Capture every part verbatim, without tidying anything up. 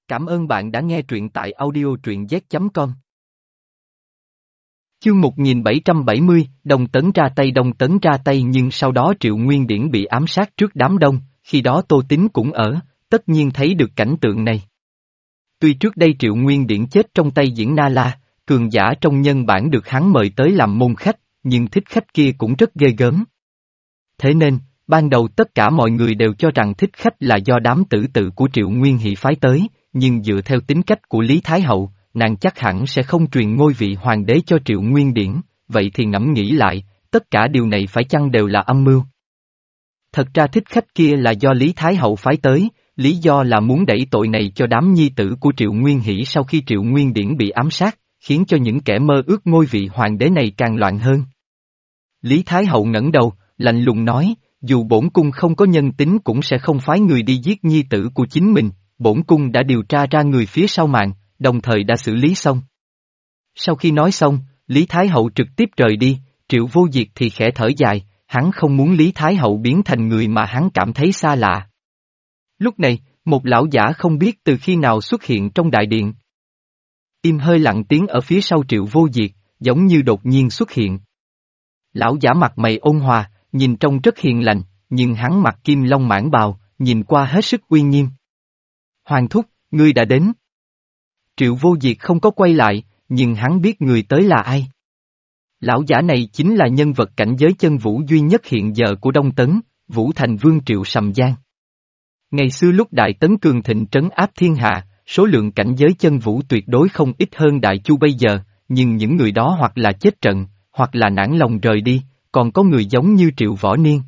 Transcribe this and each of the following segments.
Cảm ơn bạn đã nghe truyện tại audio truyện z chấm com. Chương một nghìn bảy trăm bảy mươi, Đông Tấn ra tay Đông Tấn ra tay nhưng sau đó Triệu Nguyên Điển bị ám sát trước đám đông, khi đó Tô Tín cũng ở, tất nhiên thấy được cảnh tượng này. Tuy trước đây Triệu Nguyên Điển chết trong tay Diễn Na La, cường giả trong nhân bản được hắn mời tới làm môn khách, nhưng thích khách kia cũng rất ghê gớm. Thế nên, ban đầu tất cả mọi người đều cho rằng thích khách là do đám tử tự của Triệu Nguyên Hỷ phái tới, nhưng dựa theo tính cách của Lý Thái Hậu, nàng chắc hẳn sẽ không truyền ngôi vị hoàng đế cho Triệu Nguyên Điển, vậy thì ngẫm nghĩ lại, tất cả điều này phải chăng đều là âm mưu? Thật ra thích khách kia là do Lý Thái Hậu phái tới, lý do là muốn đẩy tội này cho đám nhi tử của Triệu Nguyên Hỷ sau khi Triệu Nguyên Điển bị ám sát, khiến cho những kẻ mơ ước ngôi vị hoàng đế này càng loạn hơn. Lý Thái Hậu ngẩng đầu, lạnh lùng nói, dù bổn cung không có nhân tính cũng sẽ không phái người đi giết nhi tử của chính mình, bổn cung đã điều tra ra người phía sau màn, đồng thời đã xử lý xong. Sau khi nói xong, Lý Thái Hậu trực tiếp rời đi, Triệu Vô Diệt thì khẽ thở dài, hắn không muốn Lý Thái Hậu biến thành người mà hắn cảm thấy xa lạ. Lúc này, một lão giả không biết từ khi nào xuất hiện trong đại điện. Im hơi lặng tiếng ở phía sau Triệu Vô Diệt, giống như đột nhiên xuất hiện. Lão giả mặt mày ôn hòa, nhìn trông rất hiền lành, nhưng hắn mặc kim long mãng bào, nhìn qua hết sức uy nghiêm. Hoàng thúc, ngươi đã đến. Triệu Vô Diệt không có quay lại, nhưng hắn biết người tới là ai. Lão giả này chính là nhân vật cảnh giới chân vũ duy nhất hiện giờ của Đông Tấn, Vũ Thành Vương Triệu Sầm Giang. Ngày xưa lúc Đại Tấn cường thịnh trấn áp thiên hạ, số lượng cảnh giới chân vũ tuyệt đối không ít hơn Đại Chu bây giờ, nhưng những người đó hoặc là chết trận, hoặc là nản lòng rời đi, còn có người giống như Triệu Võ Niên.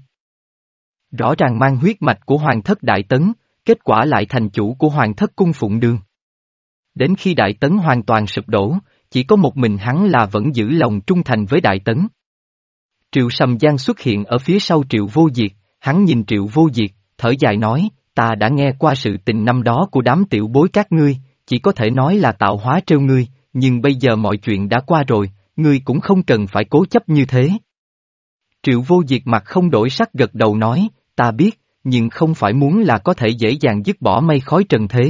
Rõ ràng mang huyết mạch của Hoàng thất Đại Tấn, kết quả lại thành chủ của Hoàng thất cung Phụng Đường. Đến khi Đại Tấn hoàn toàn sụp đổ, chỉ có một mình hắn là vẫn giữ lòng trung thành với Đại Tấn. Triệu Sầm Giang xuất hiện ở phía sau Triệu Vô Diệt, hắn nhìn Triệu Vô Diệt, thở dài nói, ta đã nghe qua sự tình năm đó của đám tiểu bối các ngươi, chỉ có thể nói là tạo hóa trêu ngươi, nhưng bây giờ mọi chuyện đã qua rồi, ngươi cũng không cần phải cố chấp như thế. Triệu Vô Diệt mặt không đổi sắc gật đầu nói, ta biết, nhưng không phải muốn là có thể dễ dàng dứt bỏ mây khói trần thế.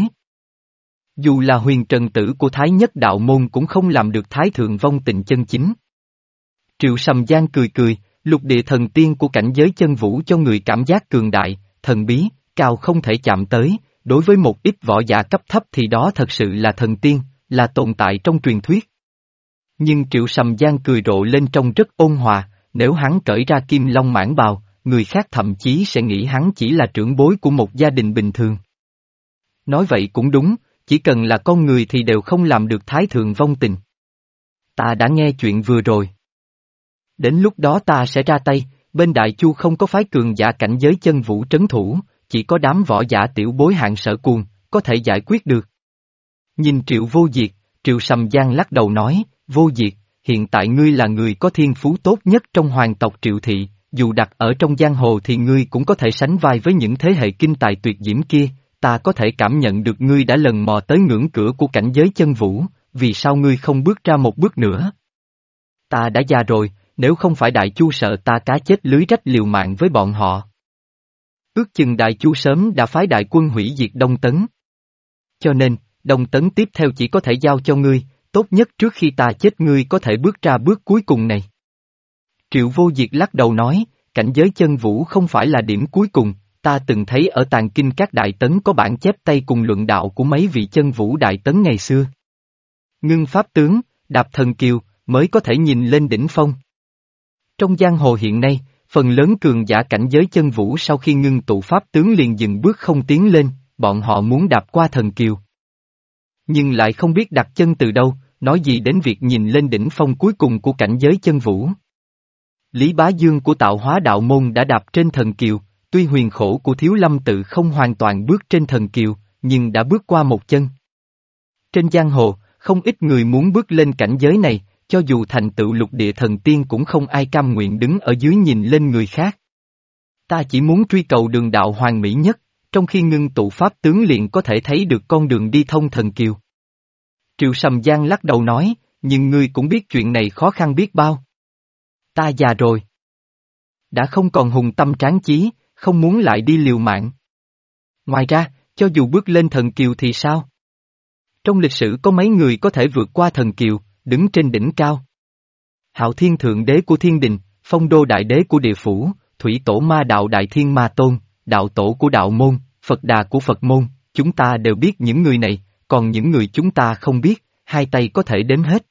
Dù là huyền trần tử của Thái Nhất Đạo Môn cũng không làm được Thái Thượng vong tình chân chính. Triệu Sầm Giang cười cười, lục địa thần tiên của cảnh giới chân vũ cho người cảm giác cường đại, thần bí, cao không thể chạm tới, đối với một ít võ giả cấp thấp thì đó thật sự là thần tiên, là tồn tại trong truyền thuyết. Nhưng Triệu Sầm Giang cười rộ lên trông rất ôn hòa, nếu hắn cởi ra kim long mãng bào, người khác thậm chí sẽ nghĩ hắn chỉ là trưởng bối của một gia đình bình thường. Nói vậy cũng đúng, chỉ cần là con người thì đều không làm được Thái Thượng vong tình. Ta đã nghe chuyện vừa rồi. Đến lúc đó ta sẽ ra tay, bên Đại Chu không có phái cường giả cảnh giới chân vũ trấn thủ, chỉ có đám võ giả tiểu bối hạng sở cuồng, có thể giải quyết được. Nhìn Triệu Vô Diệt, Triệu Sầm Giang lắc đầu nói, Vô Diệt, hiện tại ngươi là người có thiên phú tốt nhất trong hoàng tộc Triệu Thị, dù đặt ở trong giang hồ thì ngươi cũng có thể sánh vai với những thế hệ kinh tài tuyệt diễm kia, ta có thể cảm nhận được ngươi đã lần mò tới ngưỡng cửa của cảnh giới chân vũ, vì sao ngươi không bước ra một bước nữa? Ta đã già rồi, nếu không phải Đại Chu sợ ta cá chết lưới rách liều mạng với bọn họ. Ước chừng Đại Chu sớm đã phái đại quân hủy diệt Đông Tấn. Cho nên, Đông Tấn tiếp theo chỉ có thể giao cho ngươi, tốt nhất trước khi ta chết ngươi có thể bước ra bước cuối cùng này. Triệu Vô Diệt lắc đầu nói, cảnh giới chân vũ không phải là điểm cuối cùng, ta từng thấy ở tàng kinh các Đại Tấn có bản chép tay cùng luận đạo của mấy vị chân vũ Đại Tấn ngày xưa. Ngưng pháp tướng, đạp thần kiều, mới có thể nhìn lên đỉnh phong. Trong giang hồ hiện nay, phần lớn cường giả cảnh giới chân vũ sau khi ngưng tụ pháp tướng liền dừng bước không tiến lên, bọn họ muốn đạp qua thần kiều. Nhưng lại không biết đặt chân từ đâu, nói gì đến việc nhìn lên đỉnh phong cuối cùng của cảnh giới chân vũ. Lý Bá Dương của Tạo Hóa Đạo Môn đã đạp trên thần kiều, tuy huyền khổ của Thiếu Lâm Tự không hoàn toàn bước trên thần kiều, nhưng đã bước qua một chân. Trên giang hồ, không ít người muốn bước lên cảnh giới này, cho dù thành tựu lục địa thần tiên cũng không ai cam nguyện đứng ở dưới nhìn lên người khác. Ta chỉ muốn truy cầu đường đạo hoàn mỹ nhất, trong khi ngưng tụ pháp tướng liền có thể thấy được con đường đi thông thần kiều. Triệu Sầm Giang lắc đầu nói, nhưng ngươi cũng biết chuyện này khó khăn biết bao. Ta già rồi. Đã không còn hùng tâm tráng chí, không muốn lại đi liều mạng. Ngoài ra, cho dù bước lên thần kiều thì sao? Trong lịch sử có mấy người có thể vượt qua thần kiều, đứng trên đỉnh cao. Hạo Thiên Thượng Đế của Thiên Đình, Phong Đô Đại Đế của Địa Phủ, Thủy Tổ Ma Đạo Đại Thiên Ma Tôn, Đạo Tổ của Đạo Môn, Phật Đà của Phật Môn, chúng ta đều biết những người này, còn những người chúng ta không biết, hai tay có thể đếm hết.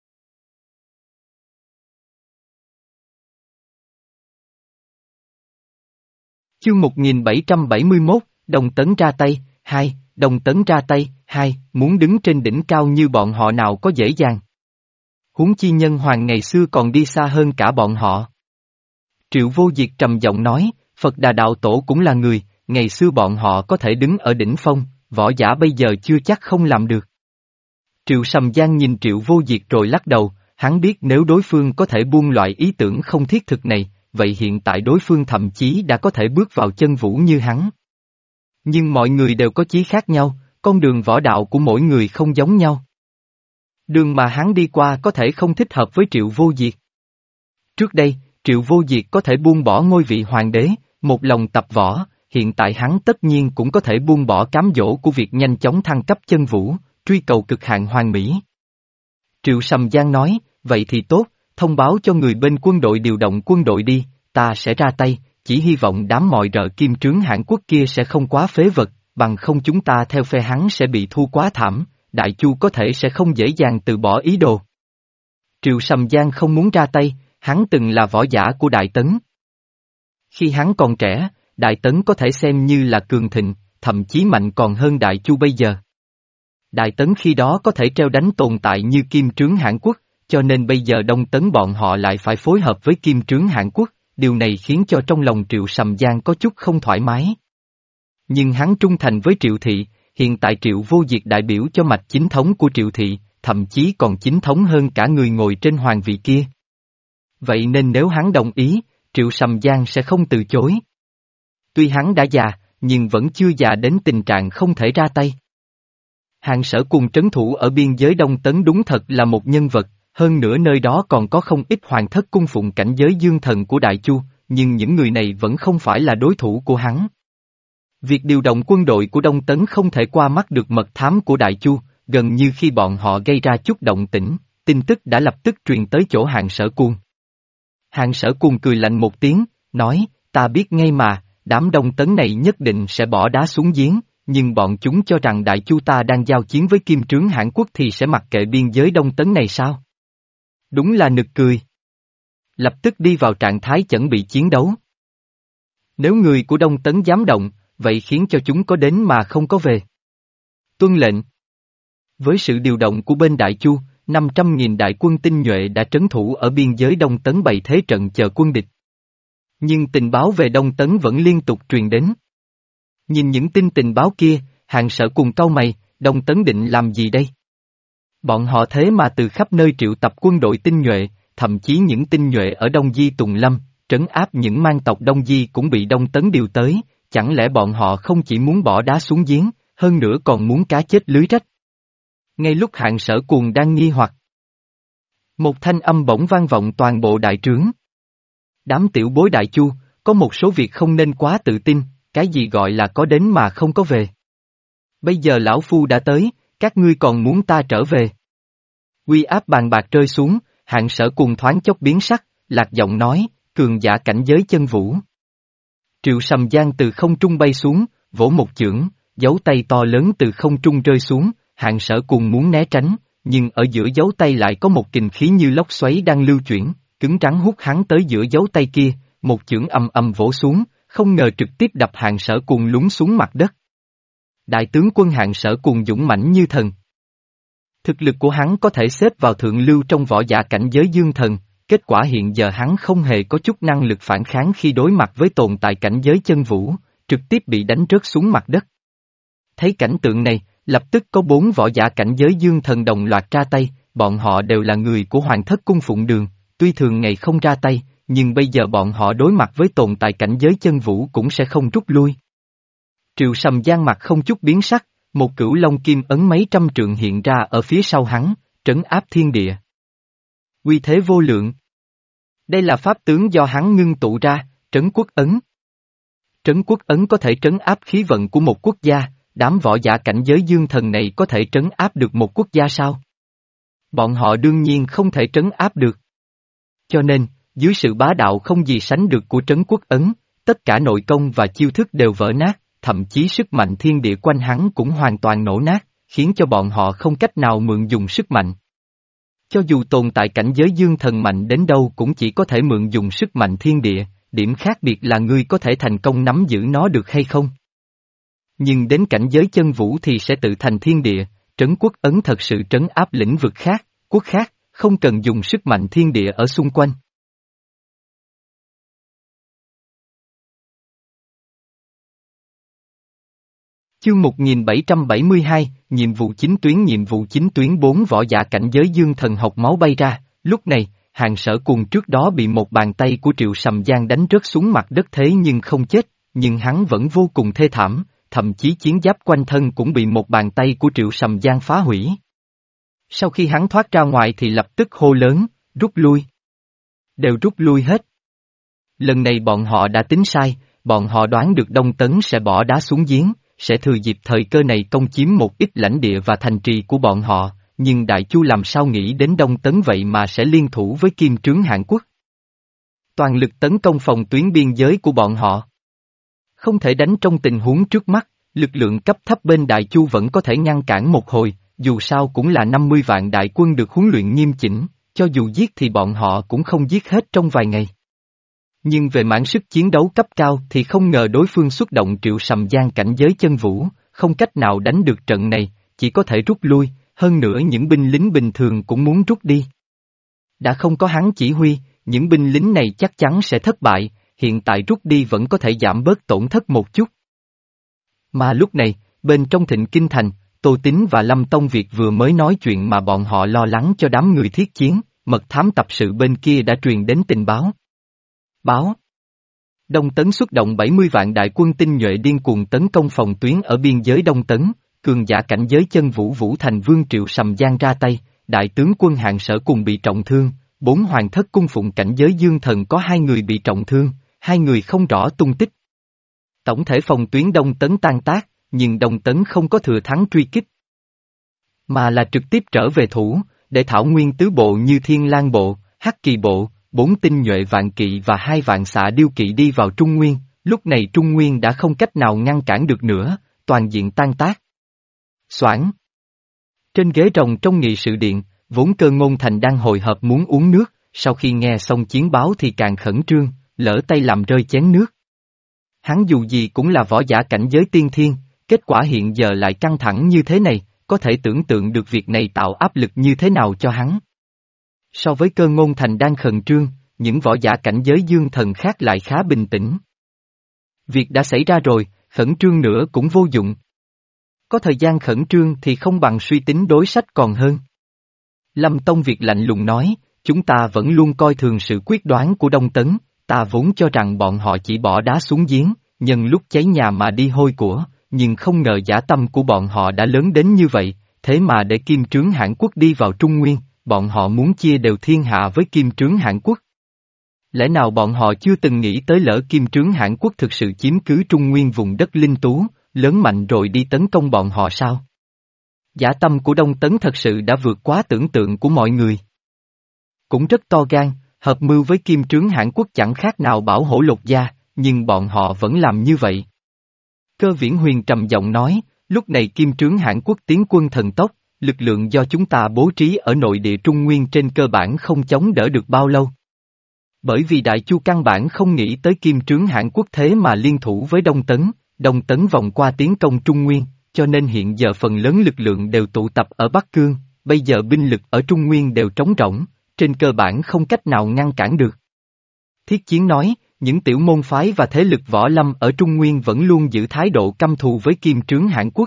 Chương một nghìn bảy trăm bảy mươi mốt, Đồng Tấn ra tay, hai, Đồng Tấn ra tay, hai, muốn đứng trên đỉnh cao như bọn họ nào có dễ dàng. Huống chi nhân hoàng ngày xưa còn đi xa hơn cả bọn họ. Triệu Vô Diệt trầm giọng nói, Phật Đà Đạo Tổ cũng là người, ngày xưa bọn họ có thể đứng ở đỉnh phong, võ giả bây giờ chưa chắc không làm được. Triệu Sầm Giang nhìn Triệu Vô Diệt rồi lắc đầu, hắn biết nếu đối phương có thể buông loại ý tưởng không thiết thực này, vậy hiện tại đối phương thậm chí đã có thể bước vào chân vũ như hắn. Nhưng mọi người đều có chí khác nhau, con đường võ đạo của mỗi người không giống nhau. Đường mà hắn đi qua có thể không thích hợp với Triệu Vô Diệt. Trước đây, Triệu Vô Diệt có thể buông bỏ ngôi vị hoàng đế, một lòng tập võ, hiện tại hắn tất nhiên cũng có thể buông bỏ cám dỗ của việc nhanh chóng thăng cấp chân vũ, truy cầu cực hạn hoàn mỹ. Triệu Sầm Giang nói, vậy thì tốt, thông báo cho người bên quân đội điều động quân đội đi, ta sẽ ra tay, chỉ hy vọng đám mọi rợ kim trướng Hãn Quốc kia sẽ không quá phế vật, bằng không chúng ta theo phe hắn sẽ bị thu quá thảm, Đại Chu có thể sẽ không dễ dàng từ bỏ ý đồ. Triệu Sầm Giang không muốn ra tay, hắn từng là võ giả của Đại Tấn. Khi hắn còn trẻ, Đại Tấn có thể xem như là cường thịnh, thậm chí mạnh còn hơn Đại Chu bây giờ. Đại Tấn khi đó có thể treo đánh tồn tại như kim trướng Hãn Quốc, cho nên bây giờ Đông Tấn bọn họ lại phải phối hợp với kim trướng Hãn Quốc, điều này khiến cho trong lòng Triệu Sầm Giang có chút không thoải mái. Nhưng hắn trung thành với Triệu Thị, hiện tại Triệu Vô Diệt đại biểu cho mạch chính thống của Triệu Thị, thậm chí còn chính thống hơn cả người ngồi trên hoàng vị kia. Vậy nên nếu hắn đồng ý, Triệu Sầm Giang sẽ không từ chối. Tuy hắn đã già, nhưng vẫn chưa già đến tình trạng không thể ra tay. Hạng Sở cùng trấn thủ ở biên giới Đông Tấn đúng thật là một nhân vật, hơn nữa nơi đó còn có không ít hoàng thất cung phụng cảnh giới dương thần của Đại Chu, nhưng những người này vẫn không phải là đối thủ của hắn. Việc điều động quân đội của Đông Tấn không thể qua mắt được mật thám của Đại Chu, gần như khi bọn họ gây ra chút động tĩnh, tin tức đã lập tức truyền tới chỗ Hạng Sở Cuồng. Hạng Sở Cuồng cười lạnh một tiếng, nói, ta biết ngay mà, đám Đông Tấn này nhất định sẽ bỏ đá xuống giếng, nhưng bọn chúng cho rằng Đại Chu ta đang giao chiến với kim trướng Hãn Quốc thì sẽ mặc kệ biên giới Đông Tấn này sao? Đúng là nực cười. Lập tức đi vào trạng thái chuẩn bị chiến đấu. Nếu người của Đông Tấn dám động, vậy khiến cho chúng có đến mà không có về. Tuân lệnh. Với sự điều động của bên Đại Chu, năm trăm nghìn đại quân tinh nhuệ đã trấn thủ ở biên giới Đông Tấn bày thế trận chờ quân địch. Nhưng tình báo về Đông Tấn vẫn liên tục truyền đến. Nhìn những tin tình báo kia, Hạng Sở cùng cau mày, Đông Tấn định làm gì đây? Bọn họ thế mà từ khắp nơi triệu tập quân đội tinh nhuệ, thậm chí những tinh nhuệ ở Đông Di Tùng Lâm, trấn áp những mang tộc Đông Di cũng bị Đông Tấn điều tới, chẳng lẽ bọn họ không chỉ muốn bỏ đá xuống giếng, hơn nữa còn muốn cá chết lưới rách? Ngay lúc Hạng Sở Cuồng đang nghi hoặc, một thanh âm bỗng vang vọng toàn bộ đại trướng. Đám tiểu bối Đại Chu, có một số việc không nên quá tự tin, cái gì gọi là có đến mà không có về. Bây giờ lão phu đã tới, các ngươi còn muốn ta trở về. Uy áp bàn bạc rơi xuống, Hạng Sở Cuồng thoáng chốc biến sắc, lạc giọng nói, cường giả cảnh giới chân vũ. Triệu Sầm Giang từ không trung bay xuống, vỗ một chưởng, dấu tay to lớn từ không trung rơi xuống, Hạng Sở Cuồng muốn né tránh, nhưng ở giữa dấu tay lại có một kình khí như lốc xoáy đang lưu chuyển, cứng rắn hút hắn tới giữa dấu tay kia, một chưởng ầm ầm vỗ xuống, không ngờ trực tiếp đập Hạng Sở Cuồng lún xuống mặt đất. Đại tướng quân Hạng Sở Cuồng dũng mãnh như thần. Thực lực của hắn có thể xếp vào thượng lưu trong võ giả cảnh giới dương thần, kết quả hiện giờ hắn không hề có chút năng lực phản kháng khi đối mặt với tồn tại cảnh giới chân vũ, trực tiếp bị đánh rớt xuống mặt đất. Thấy cảnh tượng này, lập tức có bốn võ giả cảnh giới dương thần đồng loạt ra tay, bọn họ đều là người của Hoàng thất cung phụng Đường, tuy thường ngày không ra tay, nhưng bây giờ bọn họ đối mặt với tồn tại cảnh giới chân vũ cũng sẽ không rút lui. Triệu Sầm Giang mặt không chút biến sắc, một cửu long kim ấn mấy trăm trượng hiện ra ở phía sau hắn, trấn áp thiên địa. Uy thế vô lượng. Đây là pháp tướng do hắn ngưng tụ ra, trấn quốc ấn. Trấn quốc ấn có thể trấn áp khí vận của một quốc gia, đám võ giả cảnh giới dương thần này có thể trấn áp được một quốc gia sao? Bọn họ đương nhiên không thể trấn áp được. Cho nên, dưới sự bá đạo không gì sánh được của Trấn Quốc Ấn, tất cả nội công và chiêu thức đều vỡ nát, thậm chí sức mạnh thiên địa quanh hắn cũng hoàn toàn nổ nát, khiến cho bọn họ không cách nào mượn dùng sức mạnh. Cho dù tồn tại cảnh giới dương thần mạnh đến đâu cũng chỉ có thể mượn dùng sức mạnh thiên địa, điểm khác biệt là ngươi có thể thành công nắm giữ nó được hay không. Nhưng đến cảnh giới chân vũ thì sẽ tự thành thiên địa, Trấn Quốc Ấn thật sự trấn áp lĩnh vực khác, quốc khác, không cần dùng sức mạnh thiên địa ở xung quanh. Chương một nghìn bảy trăm bảy mươi hai, nhiệm vụ chính tuyến nhiệm vụ chính tuyến bốn võ giả cảnh giới dương thần học máu bay ra, lúc này, Hàng Sở Cuồng trước đó bị một bàn tay của Triệu Sầm Giang đánh rớt xuống mặt đất thế nhưng không chết, nhưng hắn vẫn vô cùng thê thảm, thậm chí chiến giáp quanh thân cũng bị một bàn tay của Triệu Sầm Giang phá hủy. Sau khi hắn thoát ra ngoài thì lập tức hô lớn, rút lui. Đều rút lui hết. Lần này bọn họ đã tính sai, bọn họ đoán được Đông Tấn sẽ bỏ đá xuống giếng, sẽ thừa dịp thời cơ này công chiếm một ít lãnh địa và thành trì của bọn họ, nhưng Đại Chu làm sao nghĩ đến Đông Tấn vậy mà sẽ liên thủ với Kim Trướng Hãn Quốc. Toàn lực tấn công phòng tuyến biên giới của bọn họ. Không thể đánh trong tình huống trước mắt, lực lượng cấp thấp bên Đại Chu vẫn có thể ngăn cản một hồi, dù sao cũng là năm mươi vạn đại quân được huấn luyện nghiêm chỉnh, cho dù giết thì bọn họ cũng không giết hết trong vài ngày. Nhưng về mãn sức chiến đấu cấp cao thì không ngờ đối phương xuất động Triệu Sầm Giang cảnh giới chân vũ, không cách nào đánh được trận này, chỉ có thể rút lui, hơn nữa những binh lính bình thường cũng muốn rút đi. Đã không có hắn chỉ huy, những binh lính này chắc chắn sẽ thất bại, hiện tại rút đi vẫn có thể giảm bớt tổn thất một chút. Mà lúc này, bên trong Thịnh Kinh Thành, Tô Tín và Lâm Tông Việt vừa mới nói chuyện mà bọn họ lo lắng cho đám người thiết chiến, mật thám tập sự bên kia đã truyền đến tình báo. Báo. Đông Tấn xuất động bảy mươi vạn đại quân tinh nhuệ điên cuồng tấn công phòng tuyến ở biên giới Đông Tấn, cường giả cảnh giới chân vũ Vũ Thành Vương Triệu Sầm Giang ra tay, đại tướng quân Hạng Sở cùng bị trọng thương, bốn hoàng thất cung phụng cảnh giới dương thần có hai người bị trọng thương, hai người không rõ tung tích. Tổng thể phòng tuyến Đông Tấn tan tác, nhưng Đông Tấn không có thừa thắng truy kích, mà là trực tiếp trở về thủ, để Thảo Nguyên tứ bộ như Thiên Lang bộ, Hắc Kỳ bộ, bốn tinh nhuệ vạn kỵ và hai vạn xạ điêu kỵ đi vào Trung Nguyên, lúc này Trung Nguyên đã không cách nào ngăn cản được nữa, toàn diện tan tác. Soảng. Trên ghế rồng trong nghị sự điện, vốn Cơ Ngôn Thành đang hồi hộp muốn uống nước, sau khi nghe xong chiến báo thì càng khẩn trương, lỡ tay làm rơi chén nước. Hắn dù gì cũng là võ giả cảnh giới tiên thiên, kết quả hiện giờ lại căng thẳng như thế này, có thể tưởng tượng được việc này tạo áp lực như thế nào cho hắn. So với Cơ Ngôn Thành đang khẩn trương, những võ giả cảnh giới dương thần khác lại khá bình tĩnh. Việc đã xảy ra rồi, khẩn trương nữa cũng vô dụng. Có thời gian khẩn trương thì không bằng suy tính đối sách còn hơn. Lâm Tông Việt lạnh lùng nói, chúng ta vẫn luôn coi thường sự quyết đoán của Đông Tấn, ta vốn cho rằng bọn họ chỉ bỏ đá xuống giếng, nhân lúc cháy nhà mà đi hôi của, nhưng không ngờ dã tâm của bọn họ đã lớn đến như vậy, thế mà để Kim Trướng Hãn Quốc đi vào Trung Nguyên, bọn họ muốn chia đều thiên hạ với Kim Trướng Hãn Quốc. Lẽ nào bọn họ chưa từng nghĩ tới lỡ Kim Trướng Hãn Quốc thực sự chiếm cứ Trung Nguyên vùng đất linh tú, lớn mạnh rồi đi tấn công bọn họ sao? Dã tâm của Đông Tấn thật sự đã vượt quá tưởng tượng của mọi người. Cũng rất to gan, hợp mưu với Kim Trướng Hãn Quốc chẳng khác nào bảo hổ lột da, nhưng bọn họ vẫn làm như vậy. Cơ Viễn Huyền trầm giọng nói, lúc này Kim Trướng Hãn Quốc tiến quân thần tốc, lực lượng do chúng ta bố trí ở nội địa Trung Nguyên trên cơ bản không chống đỡ được bao lâu. Bởi vì Đại Chu căn bản không nghĩ tới Kim Trướng Hãn Quốc thế mà liên thủ với Đông Tấn, Đông Tấn vòng qua tiến công Trung Nguyên, cho nên hiện giờ phần lớn lực lượng đều tụ tập ở Bắc Cương, bây giờ binh lực ở Trung Nguyên đều trống rỗng, trên cơ bản không cách nào ngăn cản được. Thiết Chiến nói, những tiểu môn phái và thế lực võ lâm ở Trung Nguyên vẫn luôn giữ thái độ căm thù với Kim Trướng Hãn Quốc.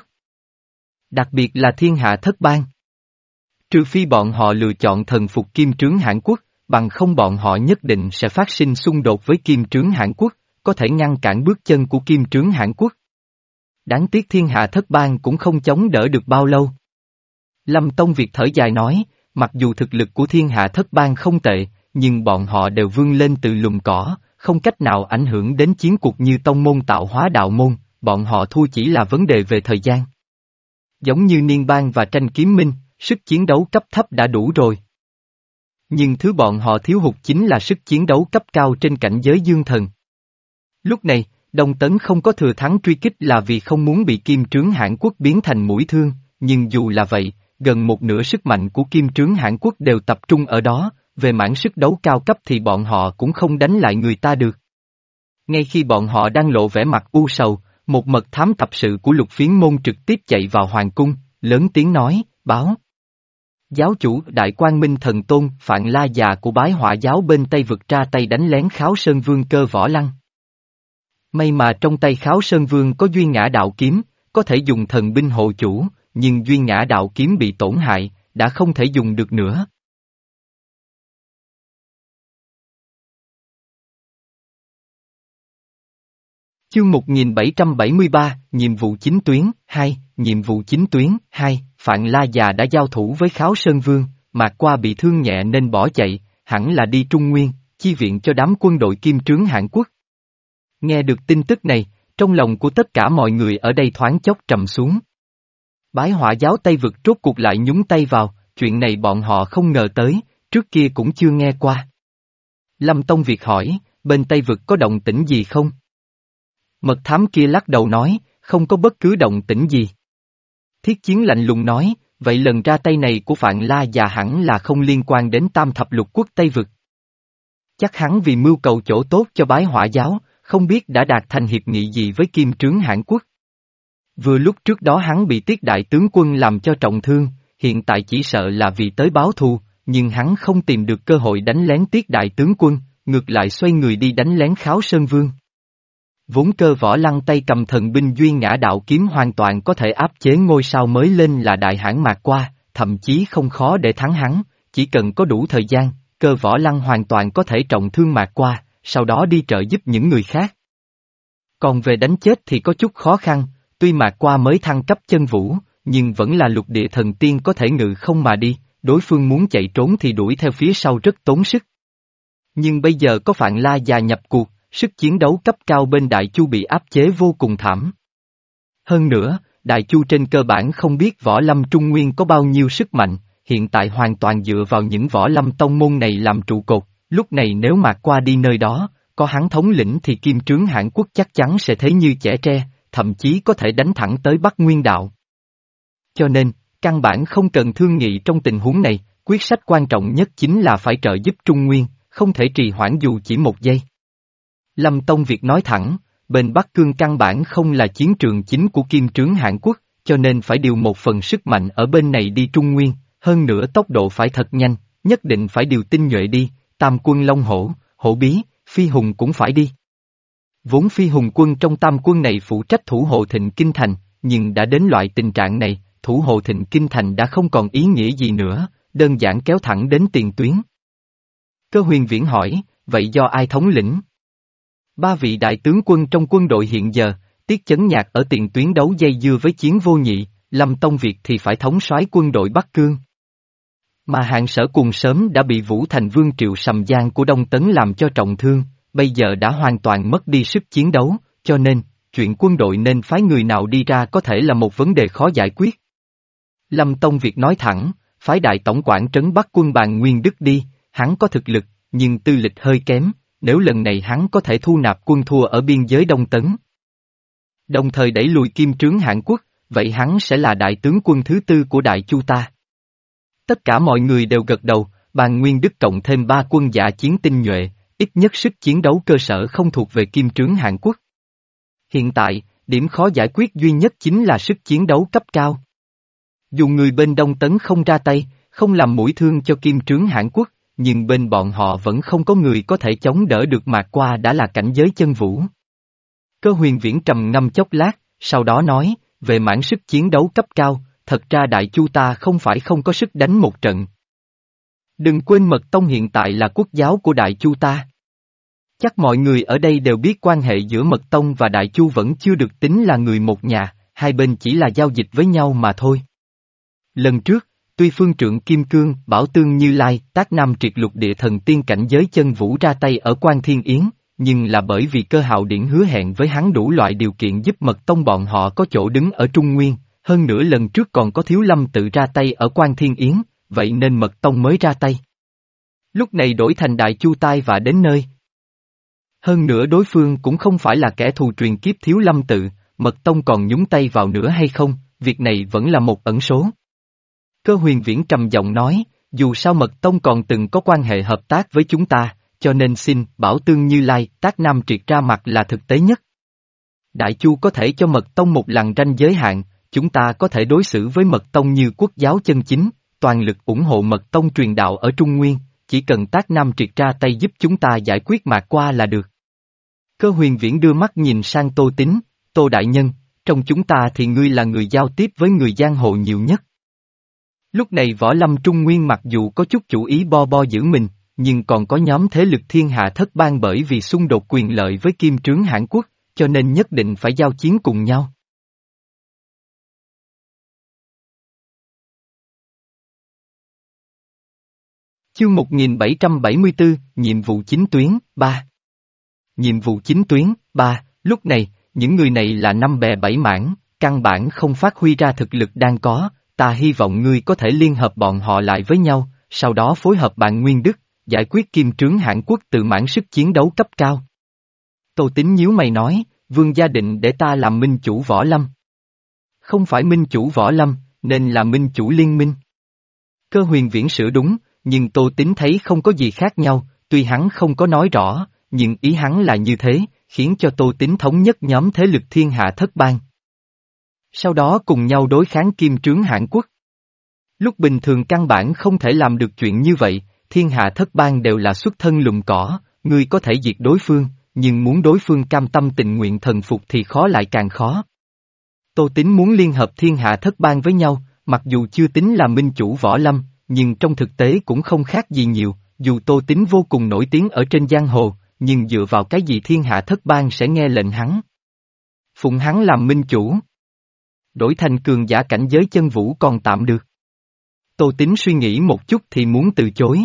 Đặc biệt là thiên hạ thất bang. Trừ phi bọn họ lựa chọn thần phục Kim Trướng Hãn Quốc, bằng không bọn họ nhất định sẽ phát sinh xung đột với Kim Trướng Hãn Quốc, có thể ngăn cản bước chân của Kim Trướng Hãn Quốc. Đáng tiếc thiên hạ thất bang cũng không chống đỡ được bao lâu. Lâm Tông Việt thở dài nói, mặc dù thực lực của thiên hạ thất bang không tệ, nhưng bọn họ đều vươn lên từ lùm cỏ, không cách nào ảnh hưởng đến chiến cuộc như tông môn tạo hóa đạo môn, bọn họ thua chỉ là vấn đề về thời gian. Giống như Niên Bang và Tranh Kiếm Minh, sức chiến đấu cấp thấp đã đủ rồi. Nhưng thứ bọn họ thiếu hụt chính là sức chiến đấu cấp cao trên cảnh giới dương thần. Lúc này, Đông Tấn không có thừa thắng truy kích là vì không muốn bị Kim Trướng Hãn Quốc biến thành mũi thương, nhưng dù là vậy, gần một nửa sức mạnh của Kim Trướng Hãn Quốc đều tập trung ở đó, về mảng sức đấu cao cấp thì bọn họ cũng không đánh lại người ta được. Ngay khi bọn họ đang lộ vẻ mặt u sầu, một mật thám tập sự của Lục Phiến Môn trực tiếp chạy vào hoàng cung, lớn tiếng nói, báo. Giáo chủ Đại Quang Minh Thần Tôn Phạn La già của Bái Hỏa giáo bên Tây vực ra tay đánh lén Kháo Sơn Vương Cơ Võ Lăng. May mà trong tay Kháo Sơn Vương có Duy Ngã Đạo Kiếm, có thể dùng thần binh hộ chủ, nhưng Duy Ngã Đạo Kiếm bị tổn hại, đã không thể dùng được nữa. Chương một nghìn bảy trăm bảy mươi ba, Nhiệm vụ chính tuyến, hai, Nhiệm vụ chính tuyến, hai, Phạn La già đã giao thủ với Kháo Sơn Vương, Mạc Qua bị thương nhẹ nên bỏ chạy, hẳn là đi Trung Nguyên, chi viện cho đám quân đội Kim Trướng Hãn Quốc. Nghe được tin tức này, trong lòng của tất cả mọi người ở đây thoáng chốc trầm xuống. Bái Hỏa giáo Tây vực rốt cuộc lại nhúng tay vào, chuyện này bọn họ không ngờ tới, trước kia cũng chưa nghe qua. Lâm Tông Việt hỏi, bên Tây vực có động tĩnh gì không? Mật thám kia lắc đầu nói, không có bất cứ động tĩnh gì. Thiết Chiến lạnh lùng nói, vậy lần ra tay này của Phạn La già hẳn là không liên quan đến Tam Thập Lục Quốc Tây vực. Chắc hắn vì mưu cầu chỗ tốt cho Bái Hỏa giáo, không biết đã đạt thành hiệp nghị gì với Kim Trướng Hãn Quốc. Vừa lúc trước đó hắn bị Tiết đại tướng quân làm cho trọng thương, hiện tại chỉ sợ là vì tới báo thù, nhưng hắn không tìm được cơ hội đánh lén Tiết đại tướng quân, ngược lại xoay người đi đánh lén Kháo Sơn Vương. Vốn Cơ Võ Lăng tay cầm thần binh Duy Ngã Đạo Kiếm hoàn toàn có thể áp chế ngôi sao mới lên là Đại Hãn Mạc Qua, thậm chí không khó để thắng hắn, chỉ cần có đủ thời gian, Cơ Võ Lăng hoàn toàn có thể trọng thương Mạc Qua, sau đó đi trợ giúp những người khác. Còn về đánh chết thì có chút khó khăn, tuy Mạc Qua mới thăng cấp chân vũ, nhưng vẫn là lục địa thần tiên có thể ngự không mà đi, đối phương muốn chạy trốn thì đuổi theo phía sau rất tốn sức. Nhưng bây giờ có Phạn La già nhập cuộc, sức chiến đấu cấp cao bên Đại Chu bị áp chế vô cùng thảm. Hơn nữa, Đại Chu trên cơ bản không biết võ lâm Trung Nguyên có bao nhiêu sức mạnh, hiện tại hoàn toàn dựa vào những võ lâm tông môn này làm trụ cột, lúc này nếu Mạc Qua đi nơi đó, có hắn thống lĩnh thì Kim Trướng Hãn Quốc chắc chắn sẽ thấy như chẻ tre, thậm chí có thể đánh thẳng tới Bắc Nguyên Đạo. Cho nên, căn bản không cần thương nghị trong tình huống này, quyết sách quan trọng nhất chính là phải trợ giúp Trung Nguyên, không thể trì hoãn dù chỉ một giây. Lâm Tông Việt nói thẳng, bên Bắc Cương căn bản không là chiến trường chính của Kim Trướng Hãn Quốc, cho nên phải điều một phần sức mạnh ở bên này đi Trung Nguyên, hơn nữa tốc độ phải thật nhanh, nhất định phải điều tinh nhuệ đi, Tam quân Long Hổ, Hổ Bí, Phi Hùng cũng phải đi. Vốn Phi Hùng quân trong tam quân này phụ trách thủ hộ Thịnh Kinh Thành, nhưng đã đến loại tình trạng này, thủ hộ Thịnh Kinh Thành đã không còn ý nghĩa gì nữa, đơn giản kéo thẳng đến tiền tuyến. Cơ Huyền Viễn hỏi, vậy do ai thống lĩnh? Ba vị đại tướng quân trong quân đội hiện giờ, Tiết Chấn Nhạc ở tiền tuyến đấu dây dưa với Chiến Vô Nhị, Lâm Tông Việt thì phải thống soái quân đội Bắc Cương. Mà Hạng Sở cùng sớm đã bị Vũ Thành Vương Triệu Sầm Giang của Đông Tấn làm cho trọng thương, bây giờ đã hoàn toàn mất đi sức chiến đấu, cho nên, chuyện quân đội nên phái người nào đi ra có thể là một vấn đề khó giải quyết. Lâm Tông Việt nói thẳng, phái đại tổng quản trấn Bắc quân Bàn Nguyên Đức đi, hắn có thực lực, nhưng tư lịch hơi kém, nếu lần này hắn có thể thu nạp quân thua ở biên giới Đông Tấn, đồng thời đẩy lùi Kim Trướng Hãn Quốc, vậy hắn sẽ là đại tướng quân thứ tư của Đại Chu ta. Tất cả mọi người đều gật đầu, Bàn Nguyên Đức cộng thêm ba quân dạ chiến tinh nhuệ, ít nhất sức chiến đấu cơ sở không thuộc về Kim Trướng Hãn Quốc. Hiện tại, điểm khó giải quyết duy nhất chính là sức chiến đấu cấp cao. Dù người bên Đông Tấn không ra tay, không làm mũi thương cho Kim Trướng Hãn Quốc, nhưng bên bọn họ vẫn không có người có thể chống đỡ được Mạc Qua đã là cảnh giới chân vũ. Cơ Huyền Viễn trầm ngâm chốc lát, sau đó nói, về mảng sức chiến đấu cấp cao, thật ra Đại Chu ta không phải không có sức đánh một trận. Đừng quên Mật Tông hiện tại là quốc giáo của Đại Chu ta. Chắc mọi người ở đây đều biết quan hệ giữa Mật Tông và Đại Chu vẫn chưa được tính là người một nhà, hai bên chỉ là giao dịch với nhau mà thôi. Lần trước, tuy phương trượng Kim Cương, Bảo Tương Như Lai, Tác Nam triệt lục địa thần tiên cảnh giới chân vũ ra tay ở Quan Thiên Yến, nhưng là bởi vì Cơ Hạo Điển hứa hẹn với hắn đủ loại điều kiện giúp Mật Tông bọn họ có chỗ đứng ở Trung Nguyên, hơn nữa lần trước còn có Thiếu Lâm tự ra tay ở Quan Thiên Yến, vậy nên Mật Tông mới ra tay. Lúc này đổi thành Đại Chu tai vạ đến nơi. Hơn nữa đối phương cũng không phải là kẻ thù truyền kiếp Thiếu Lâm tự, Mật Tông còn nhúng tay vào nữa hay không, việc này vẫn là một ẩn số. Cơ Huyền Viễn trầm giọng nói, dù sao Mật Tông còn từng có quan hệ hợp tác với chúng ta, cho nên xin Bảo Tương Như Lai Tác Nam Triệt ra mặt là thực tế nhất. Đại Chu có thể cho Mật Tông một lằn ranh giới hạn, chúng ta có thể đối xử với Mật Tông như quốc giáo chân chính, toàn lực ủng hộ Mật Tông truyền đạo ở Trung Nguyên, chỉ cần Tác Nam Triệt ra tay giúp chúng ta giải quyết mạc qua là được. Cơ Huyền Viễn đưa mắt nhìn sang Tô Tín, Tô Đại Nhân, trong chúng ta thì ngươi là người giao tiếp với người giang hồ nhiều nhất. Lúc này Võ Lâm Trung Nguyên mặc dù có chút chủ ý bo bo giữ mình, nhưng còn có nhóm thế lực thiên hạ thất bang bởi vì xung đột quyền lợi với Kim Trướng Hãn Quốc, cho nên nhất định phải giao chiến cùng nhau. Chương một nghìn bảy trăm bảy mươi tư, nhiệm vụ chính tuyến, ba. Nhiệm vụ chính tuyến, ba, lúc này, những người này là năm bè bảy mảng, căn bản không phát huy ra thực lực đang có, ta hy vọng ngươi có thể liên hợp bọn họ lại với nhau, sau đó phối hợp bạn Nguyên Đức, giải quyết Kim Trướng Hãn Quốc từ mãn sức chiến đấu cấp cao. Tô Tín nhíu mày nói, Vương gia định để ta làm minh chủ Võ Lâm. Không phải minh chủ Võ Lâm, nên là minh chủ liên minh. Cơ Huyền Viễn sửa đúng, nhưng Tô Tín thấy không có gì khác nhau, tuy hắn không có nói rõ, nhưng ý hắn là như thế, khiến cho Tô Tín thống nhất nhóm thế lực thiên hạ thất bang. Sau đó cùng nhau đối kháng Kim Trướng Hãn Quốc. Lúc bình thường căn bản không thể làm được chuyện như vậy, thiên hạ thất bang đều là xuất thân lùm cỏ, ngươi có thể diệt đối phương, nhưng muốn đối phương cam tâm tình nguyện thần phục thì khó lại càng khó. Tô Tín muốn liên hợp thiên hạ thất bang với nhau, mặc dù chưa tính là minh chủ Võ Lâm, nhưng trong thực tế cũng không khác gì nhiều, dù Tô Tín vô cùng nổi tiếng ở trên giang hồ, nhưng dựa vào cái gì thiên hạ thất bang sẽ nghe lệnh hắn. Phụng hắn làm minh chủ. Đổi thành cường giả cảnh giới chân vũ còn tạm được. Tô Tín suy nghĩ một chút thì muốn từ chối.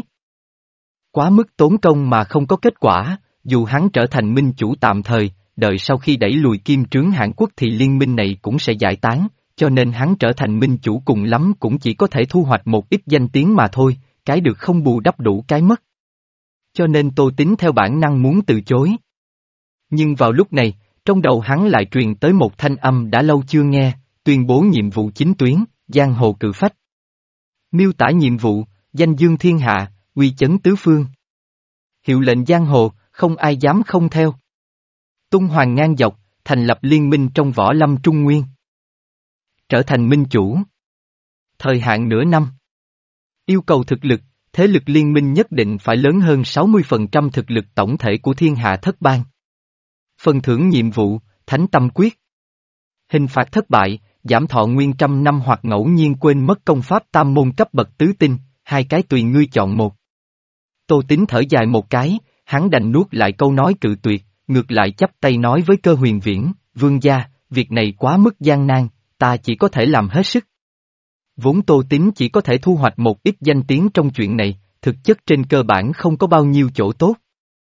Quá mức tốn công mà không có kết quả, dù hắn trở thành minh chủ tạm thời, đợi sau khi đẩy lùi Kim Trướng Hãn Quốc thì liên minh này cũng sẽ giải tán, cho nên hắn trở thành minh chủ cùng lắm cũng chỉ có thể thu hoạch một ít danh tiếng mà thôi, cái được không bù đắp đủ cái mất. Cho nên Tô Tín theo bản năng muốn từ chối. Nhưng vào lúc này, trong đầu hắn lại truyền tới một thanh âm đã lâu chưa nghe, tuyên bố nhiệm vụ chính tuyến, giang hồ cự phách. Miêu tả nhiệm vụ, danh dương thiên hạ, uy chấn tứ phương. Hiệu lệnh giang hồ, không ai dám không theo. Tung hoàng ngang dọc, thành lập liên minh trong Võ Lâm Trung Nguyên. Trở thành minh chủ. Thời hạn nửa năm. Yêu cầu thực lực, thế lực liên minh nhất định phải lớn hơn sáu mươi phần trăm thực lực tổng thể của thiên hạ thất bang. Phần thưởng nhiệm vụ, Thánh Tâm Quyết. Hình phạt thất bại, giảm thọ nguyên trăm năm hoặc ngẫu nhiên quên mất công pháp tam môn cấp bậc tứ tinh, hai cái tùy ngươi chọn một. Tô Tín thở dài một cái, hắn đành nuốt lại câu nói cự tuyệt, ngược lại chắp tay nói với Cơ Huyền Viễn, Vương gia, việc này quá mức gian nan, ta chỉ có thể làm hết sức. Vốn Tô Tín chỉ có thể thu hoạch một ít danh tiếng trong chuyện này, thực chất trên cơ bản không có bao nhiêu chỗ tốt.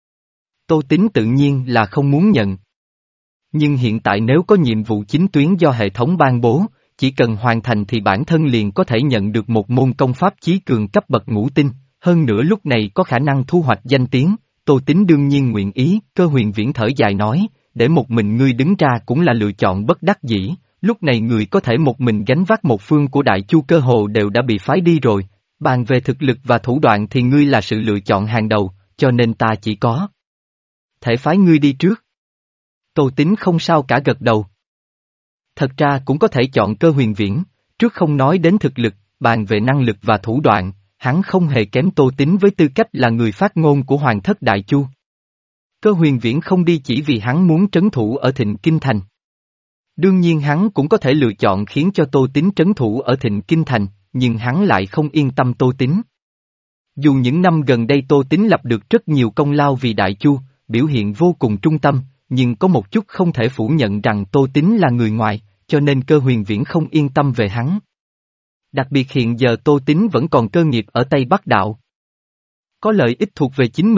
Tô Tín tự nhiên là không muốn nhận. Nhưng hiện tại nếu có nhiệm vụ chính tuyến do hệ thống ban bố, chỉ cần hoàn thành thì bản thân liền có thể nhận được một môn công pháp chí cường cấp bậc ngũ tinh, hơn nữa lúc này có khả năng thu hoạch danh tiếng, Tô Tín đương nhiên nguyện ý. Cơ Huyền Viễn thở dài nói, để một mình ngươi đứng ra cũng là lựa chọn bất đắc dĩ, lúc này người có thể một mình gánh vác một phương của Đại Chu cơ hồ đều đã bị phái đi rồi, bàn về thực lực và thủ đoạn thì ngươi là sự lựa chọn hàng đầu, cho nên ta chỉ có thể phái ngươi đi trước. Tô Tín không sao cả gật đầu. Thật ra cũng có thể chọn Cơ Huyền Viễn, trước không nói đến thực lực, bàn về năng lực và thủ đoạn, hắn không hề kém Tô Tín với tư cách là người phát ngôn của Hoàng thất Đại Chu. Cơ Huyền Viễn không đi chỉ vì hắn muốn trấn thủ ở Thịnh Kinh Thành. Đương nhiên hắn cũng có thể lựa chọn khiến cho Tô Tín trấn thủ ở Thịnh Kinh Thành, nhưng hắn lại không yên tâm Tô Tín. Dù những năm gần đây Tô Tín lập được rất nhiều công lao vì Đại Chu, biểu hiện vô cùng trung tâm, nhưng có một chút không thể phủ nhận rằng Tô Tín là người ngoài, cho nên Cơ Huyền Viễn không yên tâm về hắn. Đặc biệt hiện giờ Tô Tín vẫn còn cơ nghiệp ở Tây Bắc Đạo. Có lợi ích thuộc về chính mình,